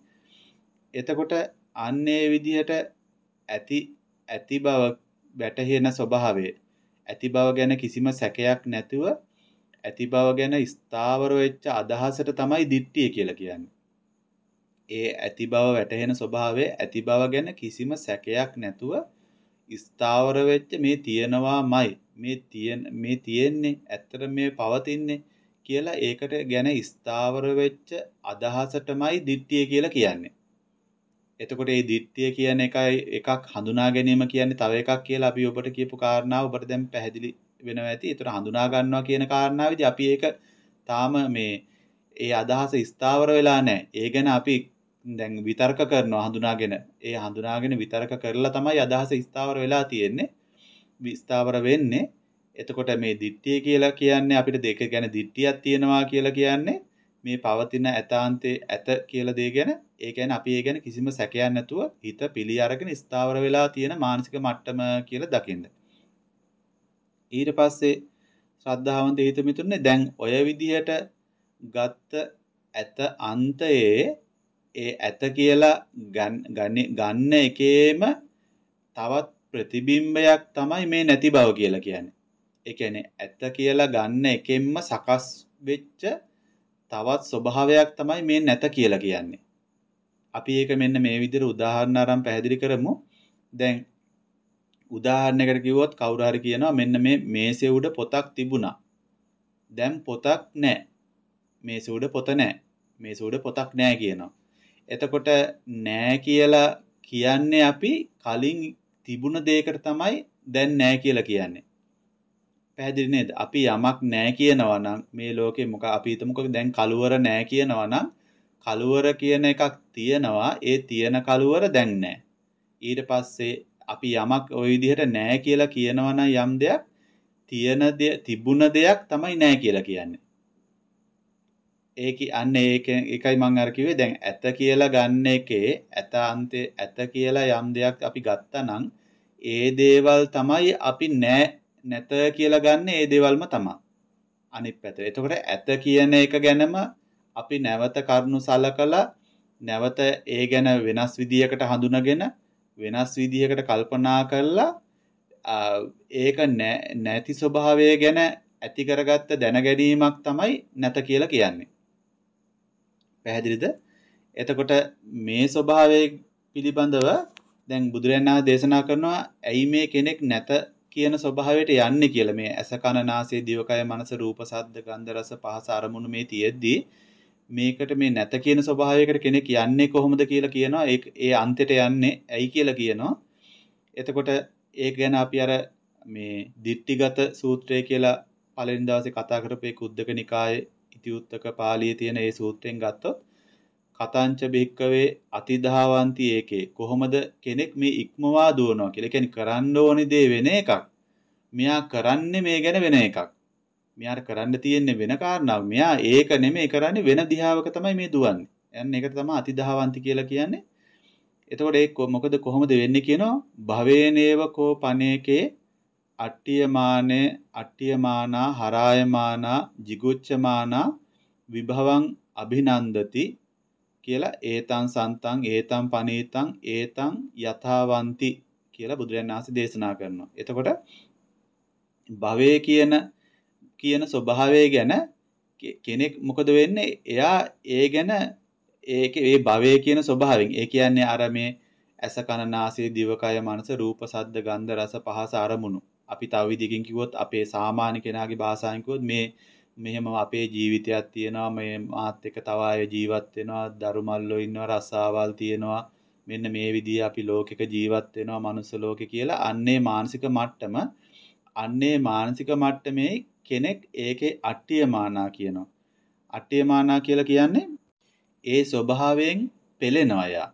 එතකොට අන්නේ විදිහට ඇති ඇති බව වැටහෙන ස්වභාවය ඇති බව ගැන කිසිම සැකයක් නැතුව ඇති බව ගැන ස්ථාවර වෙච්ච අදහසට තමයි දිට්ඨිය කියලා කියන්නේ. ඒ ඇති බව වැටහෙන ස්වභාවය ඇති බව ගැන කිසිම සැකයක් නැතුව ස්ථාවර වෙච්ච මේ තියෙනවාමයි මේ තියෙන මේ තියෙන්නේ ඇත්තට මේ පවතින්නේ කියලා ඒකට ගැන ස්ථාවර වෙච්ච අදහසටමයි දිට්ඨිය කියලා කියන්නේ. එතකොට මේ දිට්ඨිය කියන එකයි එකක් හඳුනා ගැනීම කියන්නේ තව එකක් කියලා අපි ඔබට කියපු කාරණාව ඔබට දැන් පැහැදිලි වෙනවා ඇති. ඒතර හඳුනා ගන්නවා කියන කාරණාවේදී අපි ඒක තාම මේ ඒ අදහස ස්ථාවර වෙලා නැහැ. ඒ ගැන අපි දැන් විතර්ක කරනවා හඳුනාගෙන. ඒ හඳුනාගෙන විතර්ක කරලා තමයි අදහස ස්ථාවර වෙලා තියෙන්නේ. විස්ථාවර වෙන්නේ. එතකොට මේ දිට්ඨිය කියලා කියන්නේ අපිට දෙක ගැන දිට්ඨියක් තියෙනවා කියලා කියන්නේ මේ පවතින ඇතාන්තේ ඇත කියලා දේ ගැන ඒ කියන්නේ අපි ඒ ගැන කිසිම සැකයක් නැතුව හිත පිළි අරගෙන ස්ථාවර වෙලා තියෙන මානසික මට්ටම කියලා දකින්න. ඊට පස්සේ ශ්‍රද්ධාවන්ත හිත මිතුනේ දැන් ඔය විදිහට ගත්ත ඇත අන්තයේ ඒ ඇත කියලා ගන්න එකේම තවත් ප්‍රතිබිම්බයක් තමයි මේ නැති බව කියලා කියන්නේ. ඒ කියන්නේ ඇත කියලා ගන්න එකෙන්ම සකස් වෙච්ච තවත් ස්වභාවයක් තමයි මේ නැත කියලා කියන්නේ. අපි ඒක මෙන්න මේ විදිහට උදාහරණ අරන් පැහැදිලි කරමු. දැන් උදාහරණයකට කිව්වොත් කවුරු හරි කියනවා මෙන්න මේ මේසේ උඩ පොතක් තිබුණා. දැන් පොතක් නැහැ. මේසේ උඩ පොත නැහැ. මේසේ උඩ පොතක් නැහැ කියනවා. එතකොට නැහැ කියලා කියන්නේ අපි කලින් තිබුණ දෙයකට තමයි දැන් නැහැ කියලා කියන්නේ. පැහැදිලි නේද? අපි යමක් නැහැ කියනවා නම් මේ ලෝකේ මොකක් අපි හිතමුකෝ දැන් කලවර නැහැ කියනවා නම් කලවර කියන එකක් තියෙනවා. ඒ තියෙන කලවර දැන් නැහැ. ඊට පස්සේ අපි යමක් ওই විදිහට නැහැ කියලා කියනවා නම් යම් දෙයක් තියෙන දෙය තිබුණ දෙයක් තමයි නැහැ කියලා කියන්නේ. ඒක අන්න ඒක එකයි මම අර කිව්වේ දැන් ඇත කියලා ගන්න එකේ ඇත අන්තේ ඇත කියලා යම් දෙයක් අපි ගත්තා නම් ඒ දේවල් තමයි අපි නැහැ නැත කියලා ගන්න ඒ දේවල්ම තමයි. අනිත් පැත්ත. එතකොට ඇත කියන එක ගැනම අපි නැවත කරුණු සලකලා නැවත ඒ ගැන වෙනස් විදියකට හඳුනාගෙන වෙනස් විදියකට කල්පනා කරලා ඒක නැති ස්වභාවය ගැන ඇති කරගත්ත දැනගැනීමක් තමයි නැත කියලා කියන්නේ. පැහැදිලිද? එතකොට මේ ස්වභාවය පිළිබඳව දැන් බුදුරජාණන් වහන්සේ දේශනා කරනවා ඇයි මේ කෙනෙක් නැත කියන ස්වභාවයට යන්නේ කියලා. මේ ඇස කන නාසය දිවකය මනස රූප ශබ්ද ගන්ධ රස පහස අරමුණු මේ තියෙද්දි මේකට මේ නැත කියන ස්වභාවයකට කෙනෙක් යන්නේ කොහොමද කියලා කියනවා. ඒ ඒ අන්තයට යන්නේ ඇයි කියලා කියනවා. එතකොට ඒක ගැන අපි අර මේ දිට්ඨිගත සූත්‍රය කියලා පළවෙනි දවසේ කතා කරපේ කුද්දක නිකායේ ඉතිඋත්තක පාළියේ තියෙන ඒ සූත්‍රයෙන් ගත්තොත් කතංච බික්කවේ අතිධාවಂತಿ ඒකේ කොහොමද කෙනෙක් මේ ඉක්මවා දුවනවා කියලා. කියන්නේ කරන්න ඕනේ දේ වෙන එකක්. මෙයා කරන්නේ මේ ගැන වෙන එකක්. මෙයාට කරන්න තියෙන්නේ වෙන කාරණාවක්. මෙයා ඒක නෙමෙයි කරන්නේ වෙන දිහාවක තමයි මේ දුවන්නේ. යන්න ඒකට තමයි අතිධාවಂತಿ කියලා කියන්නේ. එතකොට ඒක මොකද කොහොමද වෙන්නේ කියනවා භවේනේව කෝ පනේකේ අට්ඨියමානේ අට්ඨියමානා හරායමානා jigucchamaana විභවං අභිනන්දති කියලා ඒතං සන්තං ඒතං පනීතං ඒතං යථාවಂತಿ කියලා බුදුරජාණන් වහන්සේ දේශනා කරනවා. එතකොට භවයේ කියන කියන ස්වභාවය ගැන කෙනෙක් මොකද වෙන්නේ? එයා ඒ ගැන ඒකේ ඒ භවයේ කියන ස්වභාවයෙන් ඒ කියන්නේ අර මේ ඇස කන නාසය දිවකය මනස රූප සද්ද ගන්ධ රස පහස අරමුණු. අපි තව විදිහකින් කිව්වොත් අපේ සාමාන්‍ය කෙනාගේ භාෂාවෙන් කිව්වොත් මේ මෙහෙම අපේ ජීවිතයක් තියෙනවා මේ මාත් එක්ක තව අය ජීවත් වෙනවා දරුමල්ලෝ ඉන්නවා රස්සාවල් තියෙනවා මෙන්න මේ විදිහ අපි ලෝකෙක ජීවත් වෙනවා මනුස්ස ලෝකේ කියලා අන්නේ මානසික මට්ටම අන්නේ මානසික මට්ටමේ කෙනෙක් ඒකේ අට්ඨියමානා කියනවා. අට්ඨියමානා කියලා කියන්නේ ඒ ස්වභාවයෙන් පෙළෙනවා යා.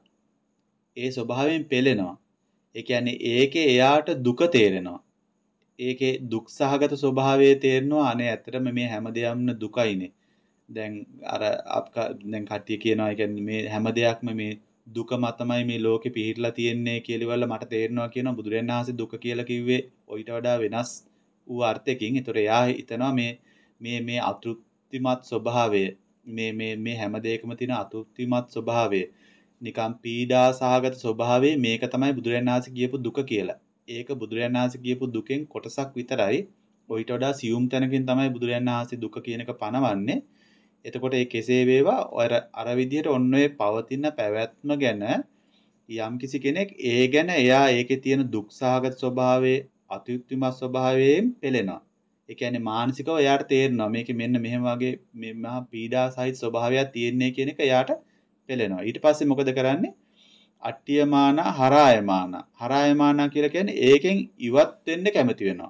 ඒ ස්වභාවයෙන් පෙළෙනවා. ඒ කියන්නේ ඒකේ එයාට දුක තේරෙනවා. ඒකේ දුක් සහගත ස්වභාවය තේරෙනවා. අනේ ඇත්තටම මේ හැම දෙයක්ම දුකයිනේ. දැන් අර අප දැන් කට්ටිය කියනවා ඒ කියන්නේ මේ හැම දෙයක්ම මේ දුක මතමයි මේ ලෝකෙ පිහිටලා තියෙන්නේ කියලා වල මට තේරෙනවා කියනවා. බුදුරජාණන් වහන්සේ දුක කියලා කිව්වේ ඔయిత වඩා වෙනස් වූ අර්ථයකින්. ඒතර එයා හිතනවා මේ මේ මේ අතෘප්තිමත් ස්වභාවය මේ මේ මේ හැම දෙයකම තියෙන අතෘප්තිමත් ස්වභාවය නිකම් පීඩා සහගත ස්වභාවය මේක තමයි බුදුරජාණන් වහන්සේ කියපු දුක කියලා. ඒක බුදුරජාණන් වහන්සේ කියපු දුකෙන් කොටසක් විතරයි. ඔయిత වඩා සියුම් තැනකින් තමයි බුදුරජාණන් වහන්සේ දුක කියන එක පනවන්නේ. එතකොට ඒ කෙසේ වේවා අර අර විදිහට ඔන්න ඔය පවතින පැවැත්ම ගැන යම්කිසි කෙනෙක් ඒ ගැන එයා ඒකේ තියෙන දුක් සහගත ස්වභාවයේ අතෘප්තිමත් ස්වභාවයෙන් පෙළෙනවා. ඒ කියන්නේ මානසිකව එයාට තේරෙනවා මේකේ මෙන්න මෙහෙම වගේ මේ මහා පීඩා සහිත ස්වභාවයක් තියෙන්නේ කියන එක එයාට පෙළෙනවා. ඊට පස්සේ මොකද කරන්නේ? අට්ඨියමාන හරායමාන. හරායමාන කියලා කියන්නේ ඒකෙන් ඉවත් වෙන්න කැමති වෙනවා.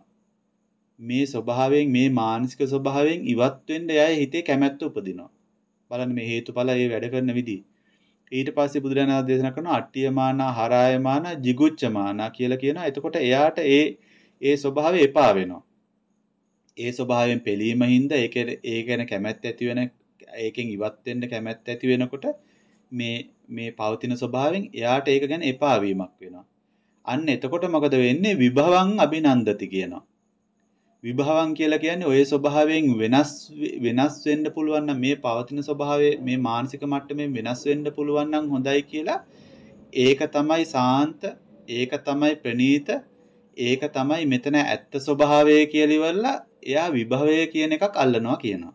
මේ ස්වභාවයෙන් මේ මානසික ස්වභාවයෙන් ඉවත් වෙන්න එයාගේ හිතේ කැමැත්ත උපදිනවා. බලන්න මේ හේතුඵල ඒ වැඩ කරන විදිහ. ඊට පස්සේ බුදුරජාණන් වහන්සේ දේශනා කරනවා අට්ඨියමාන හරායමාන jigucchamaana කියලා කියනවා. එතකොට එයාට ඒ ඒ ස්වභාවය එපා වෙනවා. ඒ ස්වභාවයෙන් පෙළීම හින්දා ඒක ඒ ගැන කැමැත්ත ඇති වෙන ඒකෙන් ඉවත් වෙන්න කැමැත්ත ඇති වෙනකොට මේ මේ පවතින ස්වභාවයෙන් එයාට ඒක ගැන එපා වීමක් වෙනවා. අන්න එතකොට මොකද වෙන්නේ? විභවං අභිනන්දති කියනවා. විභවං කියලා කියන්නේ ඔය ස්වභාවයෙන් වෙනස් වෙනස් වෙන්න පුළුවන් නම් මේ පවතින ස්වභාවයේ මේ මානසික මට්ටමෙන් වෙනස් වෙන්න පුළුවන් නම් හොඳයි කියලා ඒක තමයි සාන්ත, ඒක තමයි ප්‍රණීත, ඒක තමයි මෙතන ඇත්ත ස්වභාවය කියලා ඉවරලා එයා විභවය කියන එකක් අල්ලනවා කියනවා.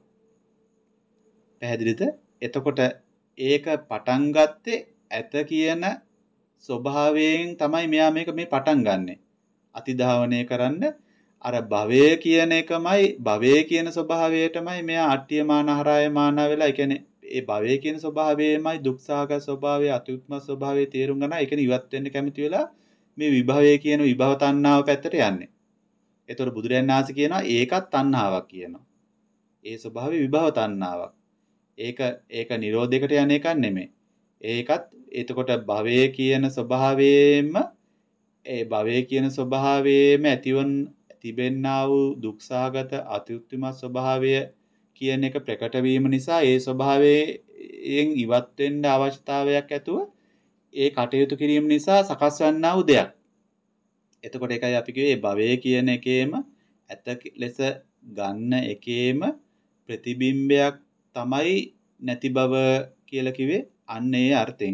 පැහැදිලිද? එතකොට ඒක පටන් ගත්තේ ඇත කියන ස්වභාවයෙන් තමයි මෙයා මේක මේ පටන් ගන්නෙ. අතිධාවනය කරන්න අර භවය කියන එකමයි භවය කියන ස්වභාවයටමයි මෙයා අට්ඨියමාන හරායමාන වෙලා ඒ කියන්නේ ඒ භවය කියන ස්වභාවයමයි දුක්සහගත ස්වභාවය අතිඋත්ම ස්වභාවය තේරුම් ගන්න. ඒක ඉවත් වෙන්න කැමති වෙලා මේ විභවය කියන විභව තණ්හාව පැත්තට යන්නේ. ඒතකොට බුදුරයන් වහන්සේ කියනවා ඒකත් තණ්හාවක් කියනවා. ඒ ස්වභාවය විභව තණ්හාවක්. ඒක ඒක නිරෝධයකට යන එකක් නෙමෙයි. ඒකත් එතකොට භවය කියන ස්වභාවයෙන්ම ඒ භවය කියන ස්වභාවයේම ඇතිවන තිබෙන්නා වූ දුක්සහගත අතිඋත්ම ස්වභාවය කියන එක ප්‍රකට වීම නිසා ඒ ස්වභාවයෙන් ඉවත් වෙන්න අවශ්‍යතාවයක් ඇතුව ඒ කටයුතු කිරීම නිසා සකස් වන්නා වූ දෙයක්. එතකොට ඒකයි අපි කිව්වේ මේ භවය කියන එකේම ඇත ලෙස ගන්න එකේම ප්‍රතිබිම්බයක් තමයි නැති බව කියලා කිව්වේ අන්න ඒ අර්ථෙන්.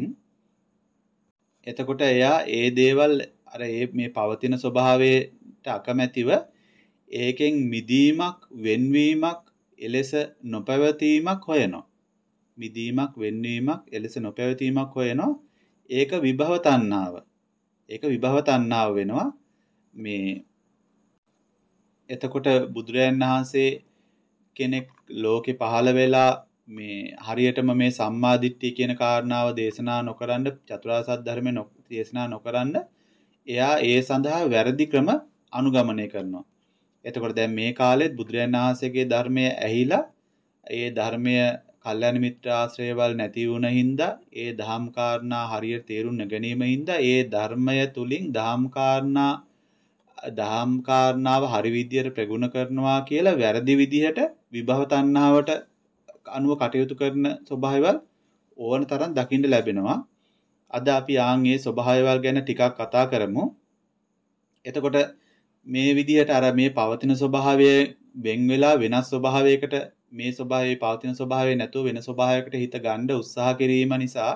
එතකොට එයා ඒ දේවල් අර මේ පවතින ස්වභාවයට අකමැතිව ඒකෙන් මිදීමක් වෙන්වීමක් එලෙස නොපැවතීමක් හොයනවා. මිදීමක් වෙන්වීමක් එලෙස නොපැවතීමක් හොයනවා. ඒක විභව තණ්හාව. ඒක විභව තණ්හාව වෙනවා. මේ එතකොට බුදුරයන් වහන්සේ කෙනෙක් ලෝකේ පහළ වෙලා මේ හරියටම මේ සම්මාදිට්ඨිය කියන කාරණාව දේශනා නොකරන චතුරාර්ය සත්‍ය ධර්මය දේශනා නොකරන එයා ඒ සඳහා වැරදි ක්‍රම අනුගමනය කරනවා. එතකොට දැන් මේ කාලෙත් බුදුරජාණන් වහන්සේගේ ධර්මය ඇහිලා ඒ ධර්මය කල්යාණ මිත්‍ර ආශ්‍රයවල් නැති වුණ හින්දා ඒ දහම් කාරණා හරියට තේරුම් නොගැනීම හින්දා ඒ ධර්මය තුලින් දහම් කාරණා දහම් කාරණාව හරි විදියට ප්‍රගුණ කරනවා කියලා වැරදි විදිහට විභව තණ්හාවට අනුව කටයුතු කරන ස්වභාවයවල් ඕන තරම් දකින්න ලැබෙනවා. අද අපි ආන් මේ ස්වභාවයවල් ගැන ටිකක් කතා කරමු. එතකොට මේ විදිහට අර මේ පවතින ස්වභාවය වෙන් වෙලා වෙනස් ස්වභාවයකට මේ ස්වභාවයේ පවතින ස්වභාවය නැතුව වෙන ස්වභාවයකට හිත ගන්න උත්සාහ කිරීම නිසා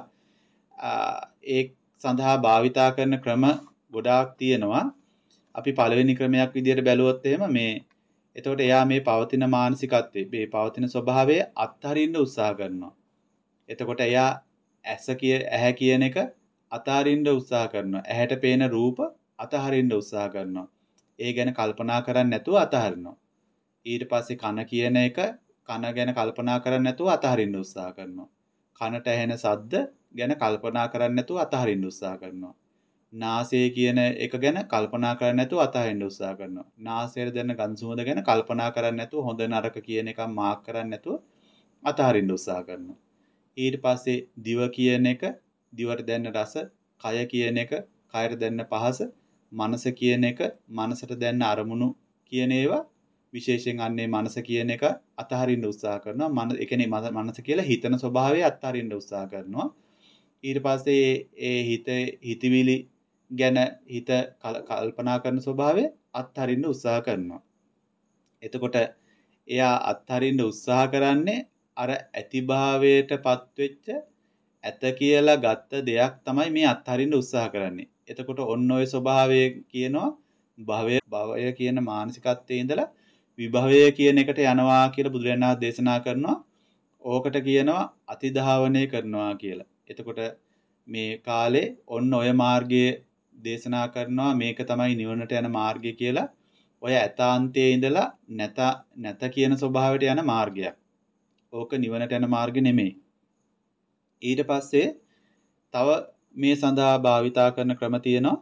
ඒ සඳහා භාවිතා කරන ක්‍රම ගොඩාක් තියෙනවා. අපි පළවෙනි ක්‍රමයක් විදිහට බැලුවොත් එහෙම මේ එතකොට එයා මේ පවතින මානසිකත්වයේ මේ පවතින ස්වභාවය අත්හරින්න උත්සාහ කරනවා. එතකොට එයා ඇස කිය ඇහැ කියන එක අතහරින්න උත්සාහ කරනවා. ඇහැට පේන රූප අතහරින්න උත්සාහ කරනවා. ඒ ගැන කල්පනා කරන්නේ නැතුව අතහරිනවා. ඊට පස්සේ කන කියන එක කන ගැන කල්පනා කරන්නේ නැතුව අතහරින්න උත්සාහ කරනවා. කනට ඇහෙන ශබ්ද ගැන කල්පනා කරන්නේ නැතුව අතහරින්න උත්සාහ කරනවා. නාසය කියන එක ගැන කල්පනා කරන්නේ නැතුව අතහරින්න උත්සාහ කරනවා. නාසයට දැනෙන ගඳ සුවඳ ගැන කල්පනා කරන්නේ නැතුව හොඳ නරක කියන එක මාක් කරන්නේ නැතුව අතහරින්න උත්සාහ කරනවා. ඊට පස්සේ දිව කියන එක දිවට දැනෙන රස, කය කියන එක කයට දැනෙන පහස, මනස කියන එක මනසට දැනෙන අරමුණු කියන ඒවා විශේෂයෙන් අන්නේ මනස කියන එක අතහරින්න උත්සාහ කරනවා. මන ඒ කියන්නේ මනස කියලා හිතන ස්වභාවය අතහරින්න උත්සාහ කරනවා. ඊට පස්සේ ඒ හිත හිතවිලි ගැන හිත කල්පනා කරන ස්වභාවය අත්හරින්න උත්සාහ කරනවා. එතකොට එයා අත්හරින්න උත්සාහ කරන්නේ අර ඇතිභාවයටපත් වෙච්ච ඇත කියලා ගත්ත දෙයක් තමයි මේ අත්හරින්න උත්සාහ කරන්නේ. එතකොට ඔන්න ඔය ස්වභාවය කියනවා භවය භවය කියන මානසිකත්වයේ ඉඳලා විභවය කියන එකට යනවා කියලා බුදුරජාණන් වහන්සේ දේශනා කරනවා. ඕකට කියනවා අතිධාවනය කරනවා කියලා. එතකොට මේ කාලේ ඔන්න ඔය මාර්ගයේ දේශනා කරනවා මේක තමයි නිවනට යන මාර්ගය කියලා. ඔය ඇතාන්තයේ ඉඳලා නැත නැත කියන ස්වභාවයට යන මාර්ගයක්. ඕක නිවනට යන මාර්ගය නෙමෙයි. ඊට පස්සේ තව මේ සඳහා භාවිතා කරන ක්‍රම තියෙනවා.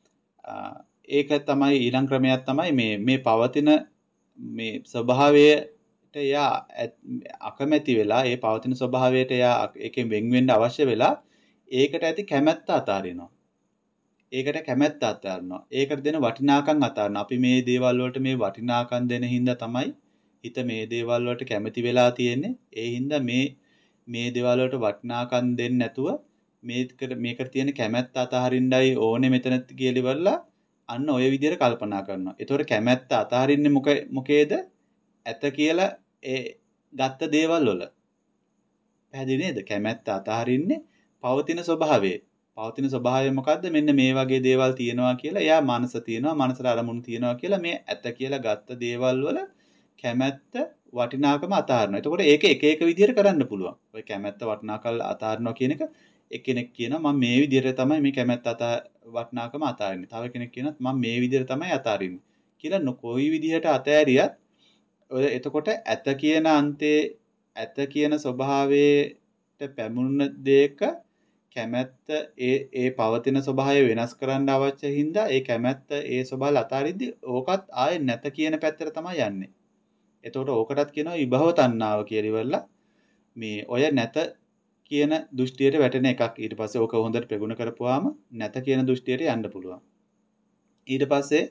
ඒක තමයි ඊළඟ ක්‍රමයක් තමයි මේ මේ පවතින මේ ස්වභාවයට යා අකමැති වෙලා ඒ පවතින ස්වභාවයට යා එකෙන් වෙන් වෙන්න අවශ්‍ය වෙලා ඒකට ඇති කැමැත්ත අතාරිනවා. ඒකට කැමැත්ත අතාරිනවා. ඒකට දෙන වටිනාකම් අතාරිනවා. අපි මේ දේවල් වලට මේ වටිනාකම් දෙන හින්දා තමයි හිත මේ දේවල් වලට කැමැති වෙලා තියෙන්නේ. ඒ හින්දා මේ මේ දේවල් වලට වටිනාකම් දෙන්නේ නැතුව මේකට මේකට තියෙන කැමැත්ත අතහරින්නයි ඕනේ මෙතන කියලා ඉවරලා අන්න ඔය විදිහට කල්පනා කරනවා. ඒතකොට කැමැත්ත අතහරින්නේ මොක මොකේද? ඇත කියලා ඒ ගත්ත දේවල් වල. පැහැදිලි නේද? කැමැත්ත අතහරින්නේ පවතින ස්වභාවයේ. පවතින ස්වභාවය මොකද්ද? මෙන්න මේ වගේ දේවල් තියෙනවා කියලා. එයා මනස තියෙනවා, මනසට අරමුණු තියෙනවා කියලා මේ ඇත කියලා ගත්ත දේවල් වල කැමැත්ත වටිනාකම අතහරිනවා. එතකොට ඒක එක එක විදිහට කරන්න පුළුවන්. ඔය කැමැත්ත වටිනාකම අතහරිනවා කියන එක එක්කෙනෙක් කියනවා මම මේ විදිහට තමයි මේ කැමැත්ත අත වටිනාකම අතහරින්නේ. තව කෙනෙක් කියනවා මම මේ විදිහට තමයි අතහරින්නේ. කියලා කොයි විදිහට අතෑරියත් ඔය එතකොට ඇත කියන අන්තේ ඇත කියන ස්වභාවයට පැමුණු දෙයක කැමැත්ත ඒ ඒ පවතින ස්වභාවය වෙනස් කරන්න අවශ්‍ය හින්දා ඒ කැමැත්ත ඒ ස්වභාවය අතාරිද්දි ඕකත් ආයේ නැත කියන පැත්තට තමයි යන්නේ. එතකොට ඕකටත් කියනවා විභව තණ්හාව කියලා ඉවරලා මේ ඔය නැත කියන දෘෂ්ටියට වැටෙන එකක්. ඊට පස්සේ ඕක හොඳට ප්‍රගුණ කරපුවාම නැත කියන දෘෂ්ටියට යන්න පුළුවන්. ඊට පස්සේ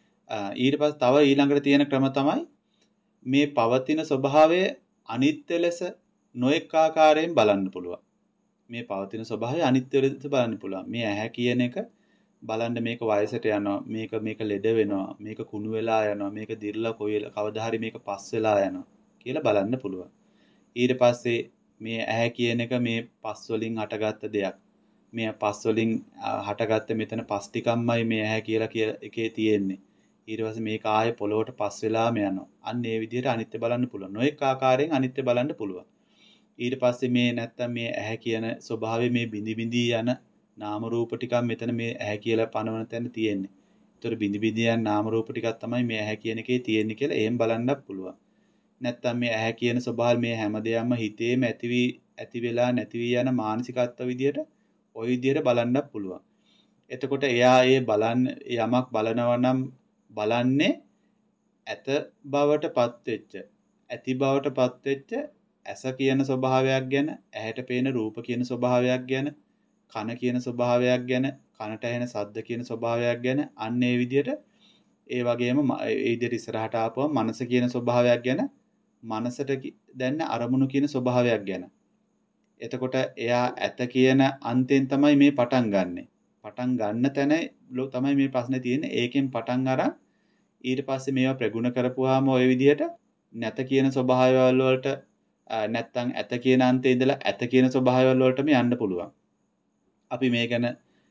ඊට පස්සේ තව ඊළඟට තියෙන ක්‍රම තමයි මේ පවතින ස්වභාවය අනිත්‍ය ලෙස නොඑක ආකාරයෙන් බලන්න පුළුවන්. මේ පවතින ස්වභාවය අනිත්‍ය ලෙස බලන්න පුළුවන්. මේ ඇහැ කියන එක බලන්න මේක වයසට යනවා, මේක මේක ලෙඩ වෙනවා, මේක කුණු වෙලා යනවා, මේක දිර්ලා කොයි කවදා හරි මේක පස් වෙලා යනවා කියලා බලන්න පුළුවන්. ඊට පස්සේ මේ ඇහැ කියන එක මේ පස් වලින් හටගත්ත දෙයක්. මේ පස් වලින් හටගත්ත මෙතන පස් ටිකක්මයි මේ ඇහැ කියලා කියලා එකේ තියෙන්නේ. ඊට පස්සේ මේක ආයේ පොළොවට පස් වෙලාම යනවා. අන්න ඒ විදිහට අනිත්‍ය බලන්න පුළුවන්. නොඑක ආකාරයෙන් අනිත්‍ය බලන්න පුළුවන්. ඊට පස්සේ මේ නැත්තම් මේ ඇහැ කියන ස්වභාවය මේ බිඳි බිඳි යන නාම රූප ටිකක් මෙතන මේ ඇහැ කියලා පනවන තැන තියෙන්නේ. ඒතර බිඳි බිඳි යන නාම රූප ටිකක් තමයි මේ ඇහැ කියන එකේ තියෙන්නේ කියලා එහෙම බලන්නත් පුළුවන්. නැත්තම් මේ ඇහැ කියන ස්වභාවය මේ හැමදේම හිතේම ඇතිවි ඇති වෙලා නැති වී යන මානසිකත්ව විදියට ওই විදියට බලන්නත් පුළුවන්. එතකොට එයා ඒ බලන්න යමක් බලනවා නම් බලන්නේ ඇත බවට පත් වෙච්ච ඇති බවට පත් වෙච්ච ඇස කියන ස්වභාවයක් ගැන, ඇහැට පේන රූප කියන ස්වභාවයක් ගැන, කන කියන ස්වභාවයක් ගැන, කනට ඇහෙන ශබ්ද කියන ස්වභාවයක් ගැන, අන්න ඒ විදියට ඒ වගේම ඒ විදියට ඉස්සරහට ආපුවම මනස කියන ස්වභාවයක් ගැන, මනසට දැනෙන අරමුණු කියන ස්වභාවයක් ගැන. එතකොට එයා ඇත කියන අන්තෙන් තමයි මේ පටන් ගන්නෙ. පටන් ගන්න තැන තමයි මේ ප්‍රශ්නේ තියෙන්නේ. ඒකෙන් පටන් අරන් ඊට පස්සේ මේවා ප්‍රගුණ කරපුවාම ওই විදියට නැත කියන ස්වභාවයවල වලට නැත්තම් ඇත කියන අන්තේ ඉඳලා ඇත කියන ස්වභාවයවල වලටම යන්න පුළුවන්. අපි මේ ගැන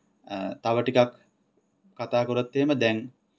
තව ටිකක් කතා කරොත් එහෙම දැන්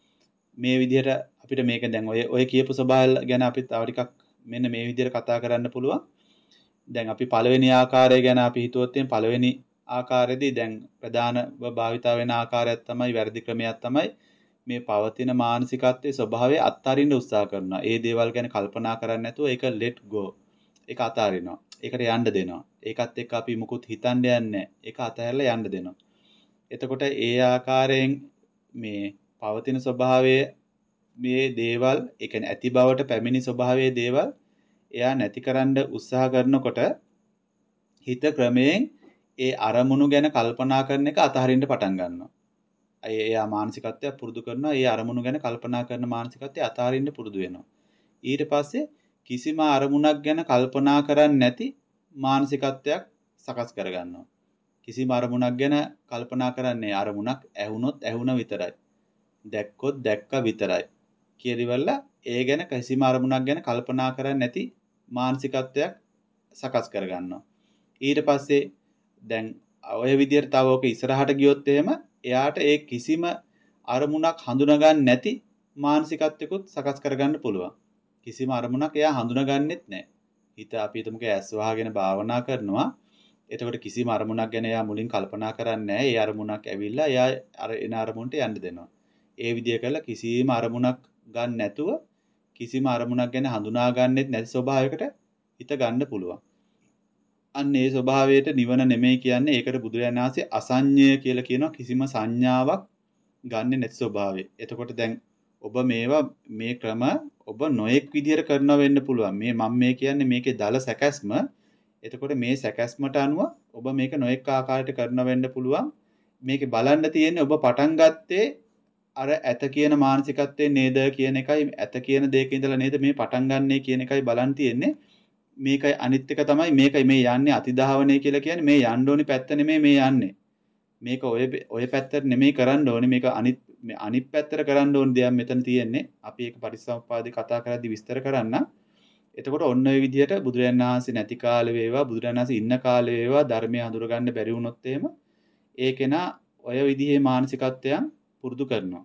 මේ විදියට අපිට මේක දැන් ඔය ඔය කියපු ස්වභාවය ගැන අපි තව ටිකක් මෙන්න මේ විදියට කතා කරන්න පුළුවන්. දැන් අපි පළවෙනි ආකාරය ගැන අපි හිතුවොත් එහෙනම් පළවෙනි ආකාරයේදී දැන් ප්‍රධාන භාවිතා වෙන ආකාරයක් තමයි වැරදි ක්‍රමයක් තමයි මේ පවතින මානසිකත්වයේ ස්වභාවය අත්හරින්න උත්සාහ කරනවා. ඒ දේවල් ගැන කල්පනා කරන්නේ නැතුව ඒක let go. ඒක අතාරිනවා. ඒකට යන්න දෙනවා. ඒකත් එක්ක අපි මුකුත් හිතන්න යන්නේ නැහැ. ඒක අතහැරලා යන්න දෙනවා. එතකොට ඒ ආකාරයෙන් මේ පවතින ස්වභාවයේ මේ දේවල්, ඒ කියන්නේ ඇති බවට පැමිණි ස්වභාවයේ දේවල් එයා නැතිකරන්න උත්සාහ කරනකොට හිත ක්‍රමයෙන් ඒ අරමුණු ගැන කල්පනා කරන එක අතහරින්න පටන් ගන්නවා. එයා මානසිකත්වය පුරුදු කරනවා. ඒ අරමුණු ගැන කල්පනා කරන මානසිකත්වය අතහරින්න පුරුදු වෙනවා. ඊට පස්සේ කිසිම අරමුණක් ගැන කල්පනා කරන්නේ නැති මානසිකත්වයක් සකස් කරගන්නවා. කිසිම අරමුණක් ගැන කල්පනා කරන්නේ අරමුණක් ඇහුනොත් ඇහුන විතරයි. දැක්කොත් දැක්ක විතරයි. කියලිවලා ඒ ගැන කිසිම අරමුණක් ගැන කල්පනා කරන්නේ නැති මානසිකත්වයක් සකස් කරගන්නවා. ඊට පස්සේ දැන් ඔය විදිහට තව ඔක ඉස්සරහට ගියොත් එහෙම එයාට ඒ කිසිම අරමුණක් හඳුනගන්න නැති මානසිකත්වයකුත් සකස් කරගන්න පුළුවන්. කිසිම අරමුණක් එයා හඳුනගන්නෙත් නැහැ. හිත අපි හිතමුකෝ ඇස් වහගෙන භාවනා කරනවා. එතකොට කිසිම අරමුණක් ගැන එයා මුලින් කල්පනා කරන්නේ නැහැ. ඒ අරමුණක් ඇවිල්ලා එයා අර එන අරමුණට යන්න දෙනවා. ඒ විදිය කරලා කිසිම අරමුණක් ගන්න නැතුව කිසිම අරමුණක් ගැන හඳුනාගන්නෙත් නැති ස්වභාවයකට හිත ගන්න පුළුවන්. අන්න ඒ ස්වභාවයට නිවන නෙමෙයි කියන්නේ. ඒකට බුදුරජාණන් වහන්සේ අසඤ්ඤය කියලා කියනවා. කිසිම සංඥාවක් ගන්නෙ නැති ස්වභාවය. එතකොට දැන් ඔබ මේවා මේ ක්‍රම ඔබ නොඑක් විදියට කරනවා වෙන්න පුළුවන්. මේ මම මේ කියන්නේ මේකේ දල සැකස්ම. එතකොට මේ සැකස්මට අනුව ඔබ මේක නොඑක් ආකාරයකට කරනවා වෙන්න පුළුවන්. මේකේ බලන්න තියෙන්නේ ඔබ පටන් ගත්තේ අර ඇත කියන මානසිකත්වයේ නේද කියන එකයි, ඇත කියන දෙයක ඉඳලා නේද මේ පටන් ගන්නේ කියන එකයි බලන් තියෙන්නේ. මේකයි අනිත් එක තමයි මේකයි මේ යන්නේ අතිධාවනය කියලා කියන්නේ මේ යන්න ඕනි පැත්ත නෙමෙයි මේ යන්නේ. මේක ඔය ඔය පැත්තට නෙමෙයි කරන්න ඕනේ මේක අනිත් මේ අනිත් පැත්තට කරන්න ඕන දෙයක් මෙතන තියෙන්නේ. අපි ඒක පරිසම්පාදේ කතා කරද්දි විස්තර කරන්න. එතකොට ඔන්න ඔය විදිහට බුදුරජාණන් වහන්සේ නැති කාලේ වේවා බුදුරජාණන් වහන්සේ ඉන්න කාලේ වේවා ධර්මය හඳුරගන්න බැරි වුණොත් එහෙම ඒ කෙනා ඔය විදිහේ මානසිකත්වයන් පුරුදු කරනවා.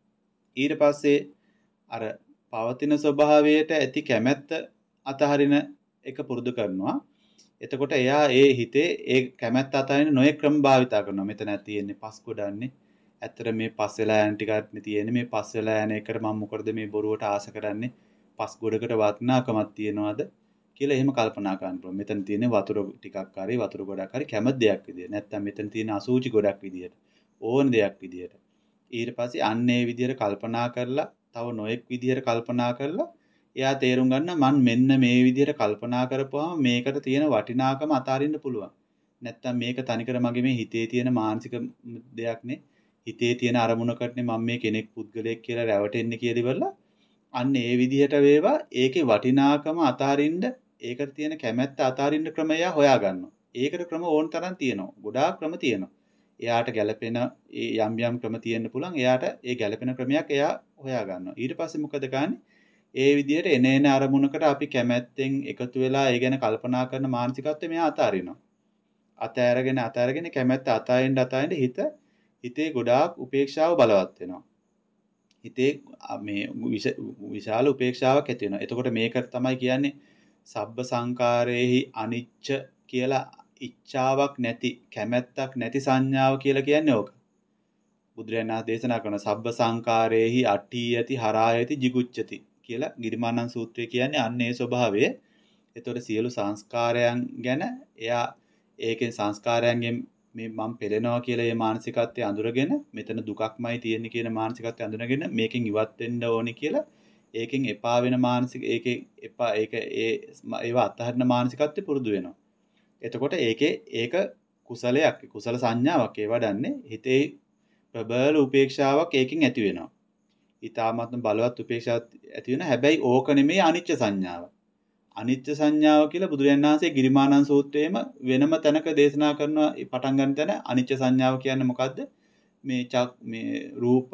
ඊට පස්සේ අර පවතින ස්වභාවයට ඇති කැමැත්ත අතහරින එක පුරුදු කරනවා. එතකොට එයා ඒ හිතේ ඒ කැමැත්ත අතහරින නොයෙක් ක්‍රම භාවිතා කරනවා. මෙතන තියෙන්නේ පස් ගොඩන්නේ. ඇත්තට මේ පස් වෙලා යන ටිකක් නේ තියෙන්නේ. මේ පස් වෙලා යන එකට මම මොකටද මේ බොරුවට ආස කරන්නේ? පස් ගොඩකට වටිනාකමක් තියනවාද කියලා එහෙම කල්පනා කරන්න පුළුවන්. මෙතන තියෙන්නේ වතුර ටිකක් හරි වතුර ගොඩක් හරි කැමති දෙයක් විදියට. නැත්තම් මෙතන තියෙන අසූචි ගොඩක් විදියට. ඕන දෙයක් විදියට. ඊට පස්සේ අන්න ඒ විදියට කල්පනා කරලා තව නොයෙක් විදියට කල්පනා කරලා එයා තේරුම් ගන්න මන් මෙන්න මේ විදියට කල්පනා කරපුවාම මේකට තියෙන වටිනාකම අතාරින්න පුළුවන්. නැත්තම් මේක තනිකර මගේ මේ හිතේ තියෙන මානසික දෙයක් නේ. හිතේ තියෙන අරමුණකටනේ මම මේ කෙනෙක් පුද්ගලයෙක් කියලා රැවටෙන්නේ කියලා ඉවරලා අන්න ඒ විදිහට වේවා ඒකේ වටිනාකම අතාරින්න ඒකට තියෙන කැමැත්ත අතාරින්න ක්‍රමය හොයා ගන්නවා. ඒකට ක්‍රම ඕන තරම් තියෙනවා. ගොඩාක් ක්‍රම තියෙනවා. එයාට ගැළපෙන ඒ යම් යම් ක්‍රම තියෙන්න පුළුවන්. එයාට ඒ ගැළපෙන ක්‍රමයක් එයා හොයා ගන්නවා. ඊට පස්සේ මොකද කරන්නේ? ඒ විදිහට එන එන අරමුණකට අපි කැමැත්තෙන් එකතු වෙලා ඒ ගැන කල්පනා කරන මානසිකත්වය මෙයා අතාරිනවා. අතෑරගෙන අතෑරගෙන කැමැත්ත අතාරින්න අතාරින්න හිත හිතේ ගොඩාක් උපේක්ෂාව බලවත් වෙනවා. හිතේ මේ විශාල උපේක්ෂාවක් ඇති වෙනවා. එතකොට මේක තමයි කියන්නේ සබ්බ සංකාරේහි අනිච්ච කියලා ඉච්ඡාවක් නැති කැමැත්තක් නැති සංඥාව කියලා කියන්නේ ඕක. බුදුරජාණන් වහන්සේ දේශනා කරන සබ්බ සංකාරේහි අට්ඨියති හරායති jigucchati කියලා ගිරිමානන් සූත්‍රය කියන්නේ අන්න ඒ ස්වභාවය. එතකොට සියලු සංස්කාරයන් ගැන එයා ඒකෙන් සංස්කාරයන්ගෙන් මේ මම පෙළෙනවා කියලා මේ මානසිකත්වය අඳුරගෙන මෙතන දුකක්මයි තියෙන්නේ කියන මානසිකත්වය අඳුරගෙන මේකෙන් ඉවත් වෙන්න ඕනි කියලා ඒකෙන් එපා වෙන මානසික ඒකේ එපා ඒක ඒ ඒව අත්හරින මානසිකත්වය පුරුදු වෙනවා. එතකොට ඒකේ ඒක කුසලයක් කුසල සංඥාවක් ඒ වඩන්නේ හිතේ ප්‍රබල උපේක්ෂාවක් ඒකෙන් ඇති වෙනවා. ඊ타මත්ම බලවත් උපේක්ෂාවක් ඇති වෙන හැබැයි ඕක නෙමෙයි අනිච්ච සංඥාව. අනිච්ච සංඥාව කියලා බුදුරජාණන් වහන්සේ ගිරිමානන් සූත්‍රයේම වෙනම තැනක දේශනා කරනවා පටන් ගන්න තැන අනිච්ච සංඥාව කියන්නේ මොකද්ද? මේ චක් මේ රූප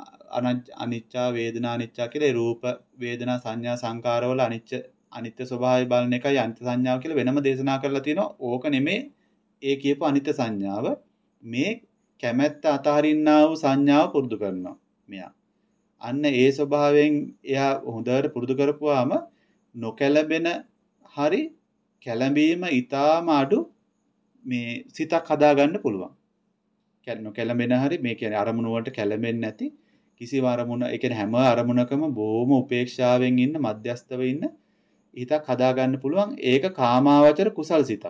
අනිච්චා වේදනා අනිච්චා කියලා ඒ රූප වේදනා සංඥා සංකාරවල අනිච්ච අනිත්‍ය ස්වභාවය බලන එකයි අනිත්‍ය සංඥාව කියලා වෙනම දේශනා කරලා තියෙනවා. ඕක නෙමෙයි ඒ කියපු අනිත්‍ය සංඥාව. මේ කැමැත්ත අතහරින්නා වූ සංඥාව පුරුදු කරනවා මෙයා. අන්න ඒ ස්වභාවයෙන් එයා හොඳට පුරුදු කරපුවාම නොකැළඹෙන හරි කැළඹීම ඊටාම අඩු මේ සිතක් හදාගන්න පුළුවන්. කියන්නේ නොකැළඹෙන හරි මේ කියන්නේ අරමුණ වලට කැළඹෙන්නේ නැති කිසිම අරමුණ ඒ කියන්නේ හැම අරමුණකම බොහොම උපේක්ෂාවෙන් ඉන්න මධ්‍යස්තව ඉන්න හිතක් හදාගන්න පුළුවන්. ඒක කාමාවචර කුසල් සිතක්.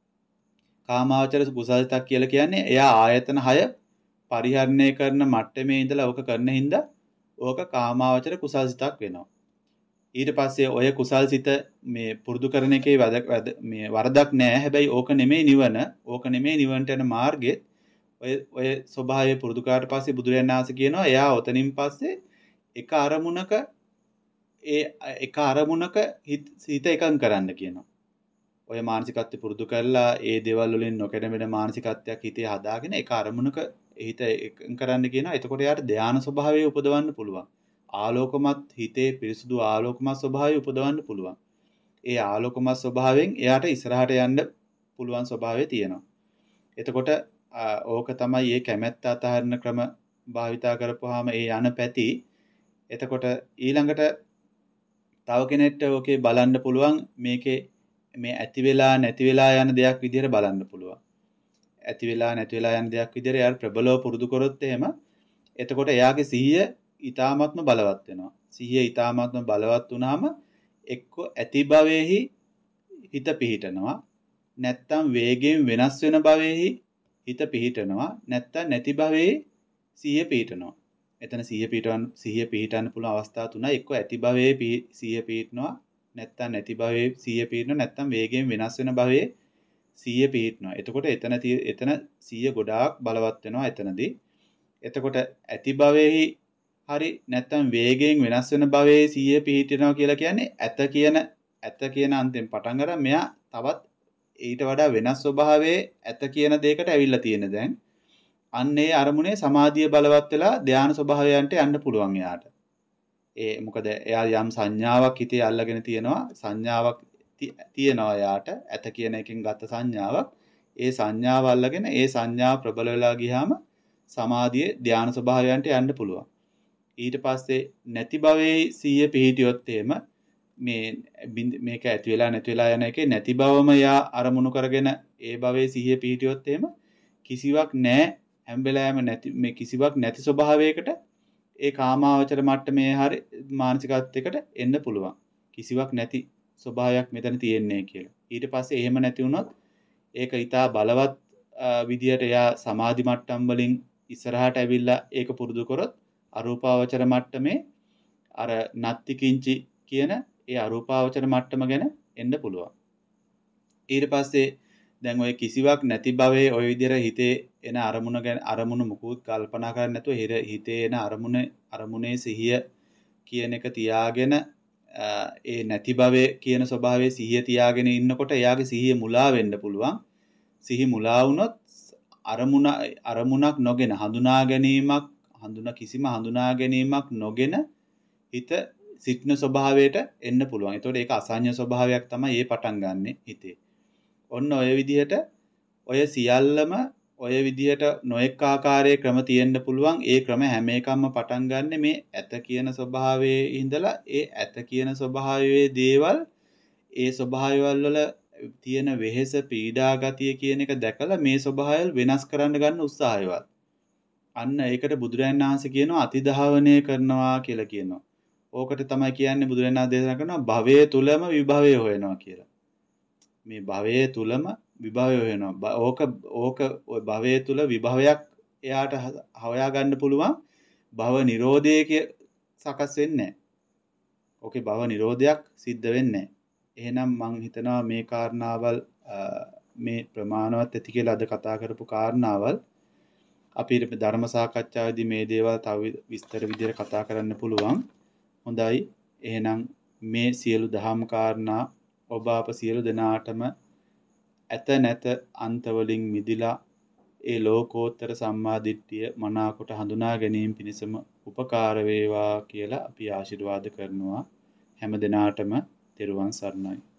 කාමාවචර කුසල් සිතක් කියලා කියන්නේ එයා ආයතන හය පරිහරණය කරන මට්ටමේ ඉඳලා ඕක කරන හින්දා ඕක කාමාවචර කුසල් සිතක් වෙනවා. ඊට පස්සේ ඔය කුසල් සිත මේ පුරුදු කරන එකේ වැද මේ වරදක් නෑ. හැබැයි ඕක නෙමෙයි නිවන. ඕක නෙමෙයි නිවනට යන මාර්ගෙත්. ඔය ඔය ස්වභාවය පුරුදු කරාට පස්සේ බුදුරජාණන් වහන්සේ කියනවා එයා ඔතනින් පස්සේ එක අරමුණක ඒ එක අරමුණක හිත එකඟ කරන්න කියනවා. ඔය මානසිකත්වය පුරුදු කරලා ඒ දේවල් වලින් නොකැඩෙන මානසිකත්වයක් හිතේ හදාගෙන එක අරමුණක හිත එකඟ කරන්න කියනවා. එතකොට එයාට ධානා ස්වභාවය උපදවන්න පුළුවන්. ආලෝකමත් හිතේ පිරිසුදු ආලෝකමත් ස්වභාවය උපදවන්න පුළුවන්. ඒ ආලෝකමත් ස්වභාවයෙන් එයාට ඉස්සරහට යන්න පුළුවන් ස්වභාවය තියෙනවා. එතකොට ඕක තමයි මේ කැමැත්ත අතහරින ක්‍රම භාවිතා කරපුවාම ඒ යන පැති. එතකොට ඊළඟට තව කෙනෙක්ට ඕකේ බලන්න පුළුවන් මේකේ මේ ඇති වෙලා නැති වෙලා යන දෙයක් විදිහට බලන්න පුළුවන්. ඇති වෙලා නැති වෙලා යන දෙයක් විදිහට එයාට ප්‍රබලව පුරුදු කරොත් එහෙම එතකොට එයාගේ සිහිය ඊ타මාත්ම බලවත් වෙනවා. සිහිය ඊ타මාත්ම බලවත් වුණාම එක්ක ඇති භවෙහි හිත පිහිටනවා. නැත්තම් වේගයෙන් වෙනස් වෙන භවෙහි හිත පිහිටනවා. නැත්තම් නැති භවෙහි සිහිය පිහිටනවා. එතන සිහිය පිහිටවන්න සිහිය පිහිටන්න පුළුවන් අවස්ථා තුනයි. එක්ක ඇති භවෙහි සිහිය පිහිටනවා. නැත්තම් නැති භවෙහි සිහිය පිහිටනවා. නැත්තම් වේගයෙන් වෙනස් වෙන භවෙහි සිහිය පිහිටනවා. එතකොට එතන එතන සිහිය ගොඩාක් බලවත් වෙනවා එතනදී. එතකොට ඇති භවෙහි හරි නැත්තම් වේගයෙන් වෙනස් වෙන භවයේ සිහිය පිහිටිනවා කියලා කියන්නේ ඇත කියන ඇත කියන අන්තයෙන් පටන් අරන් මෙයා තවත් ඊට වඩා වෙනස් ස්වභාවයේ ඇත කියන දෙයකට ඇවිල්ලා තියෙන දැන්. අන්න ඒ අරමුණේ සමාධිය බලවත් වෙලා ධානය ස්වභාවයන්ට යන්න පුළුවන් එයාට. ඒ මොකද එයා යම් සංඥාවක් හිතේ අල්ලගෙන තියෙනවා. සංඥාවක් තියෙනවා එයාට. ඇත කියන එකෙන් ගත්ත සංඥාවක්. ඒ සංඥාව අල්ලගෙන ඒ සංඥාව ප්‍රබල වෙලා ගියාම සමාධියේ ධානය ස්වභාවයන්ට යන්න පුළුවන්. ඊට පස්සේ නැති භවයේ සිහිය පිහිටියොත් එහෙම මේ මේක ඇති වෙලා නැති වෙලා යන එකේ නැති බවම යා අරමුණු කරගෙන ඒ භවයේ සිහිය පිහිටියොත් එහෙම කිසිවක් නැහැ හැම වෙලාවෙම නැති මේ කිසිවක් නැති ස්වභාවයකට ඒ කාමාවචර මට්ටමේ හරි මානසිකත්වයකට එන්න පුළුවන්. කිසිවක් නැති ස්වභාවයක් මෙතන තියෙන්නේ කියලා. ඊට පස්සේ එහෙම නැති වුණොත් ඒක ඊටා බලවත් විදියට යා සමාධි මට්ටම් වලින් ඉස්සරහට ඇවිල්ලා ඒක පුරුදු කරොත් අරූපාවචර මට්ටමේ අර නත්ති කිංචි කියන ඒ අරූපාවචර මට්ටම ගැන එන්න පුළුවන්. ඊට පස්සේ දැන් ඔය කිසිවක් නැති භවයේ ඔය විදිහට හිතේ එන අරමුණ ගැන අරමුණු මුකුත් කල්පනා කරන්නේ නැතුව හිතේ එන අරමුණ අරමුණේ සිහිය කියන එක තියාගෙන ඒ නැති භවයේ කියන ස්වභාවයේ සිහිය තියාගෙන ඉන්නකොට එයාගේ සිහිය මුලා වෙන්න පුළුවන්. සිහි මුලා වුණොත් අරමුණ අරමුණක් නොගෙන හඳුනා ගැනීමක් හඳුනා කිසිම හඳුනා ගැනීමක් නොගෙන හිත සිත්න ස්වභාවයට එන්න පුළුවන්. ඒතකොට ඒක අසඤ්ඤ ස්වභාවයක් තමයි ඒ පටන් ගන්නෙ හිතේ. ඔන්න ඔය විදිහට ඔය සියල්ලම ඔය විදිහට නොඑක ආකාරයේ ක්‍රම තියෙන්න පුළුවන්. ඒ ක්‍රම හැම එකක්ම පටන් ගන්නෙ මේ ඇත කියන ස්වභාවයේ ඉඳලා ඒ ඇත කියන ස්වභාවයේ දේවල් ඒ ස්වභාවයවල වල තියෙන වෙහෙස පීඩා ගතිය කියන එක දැකලා මේ ස්වභාවය වෙනස් කරන්න ගන්න උත්සාහයවත්. අන්න ඒකට බුදුරජාණන් වහන්සේ කියනවා අතිධාවනය කරනවා කියලා කියනවා. ඕකට තමයි කියන්නේ බුදුරජාණන් වහන්සේ දේශනා කරනවා භවයේ තුලම විභවය හොයනවා කියලා. මේ භවයේ තුලම විභවය හොයනවා. ඕක ඕක ඔය භවයේ තුල විභවයක් එයාට හොයා ගන්න පුළුවන්. භව නිරෝධයේ සකස් වෙන්නේ නැහැ. ඕකේ භව නිරෝධයක් සිද්ධ වෙන්නේ නැහැ. එහෙනම් මම හිතනවා මේ කාරණාවල් මේ ප්‍රමාණවත් ඇති කියලා අද කතා කරපු කාරණාවල් අපිට ධර්ම සාකච්ඡාවේදී මේ දේවල් තව විස්තර විදිහට කතා කරන්න පුළුවන්. හොඳයි. එහෙනම් මේ සියලු දහම් කාරණා ඔබ අප සියලු දෙනාටම ඇත නැත අන්තවලින් මිදිලා ඒ ලෝකෝත්තර සම්මා දිට්ඨිය මනාකොට හඳුනා ගැනීම පිණිසම උපකාර වේවා කියලා අපි ආශිර්වාද කරනවා. හැම දිනාටම තෙරුවන් සරණයි.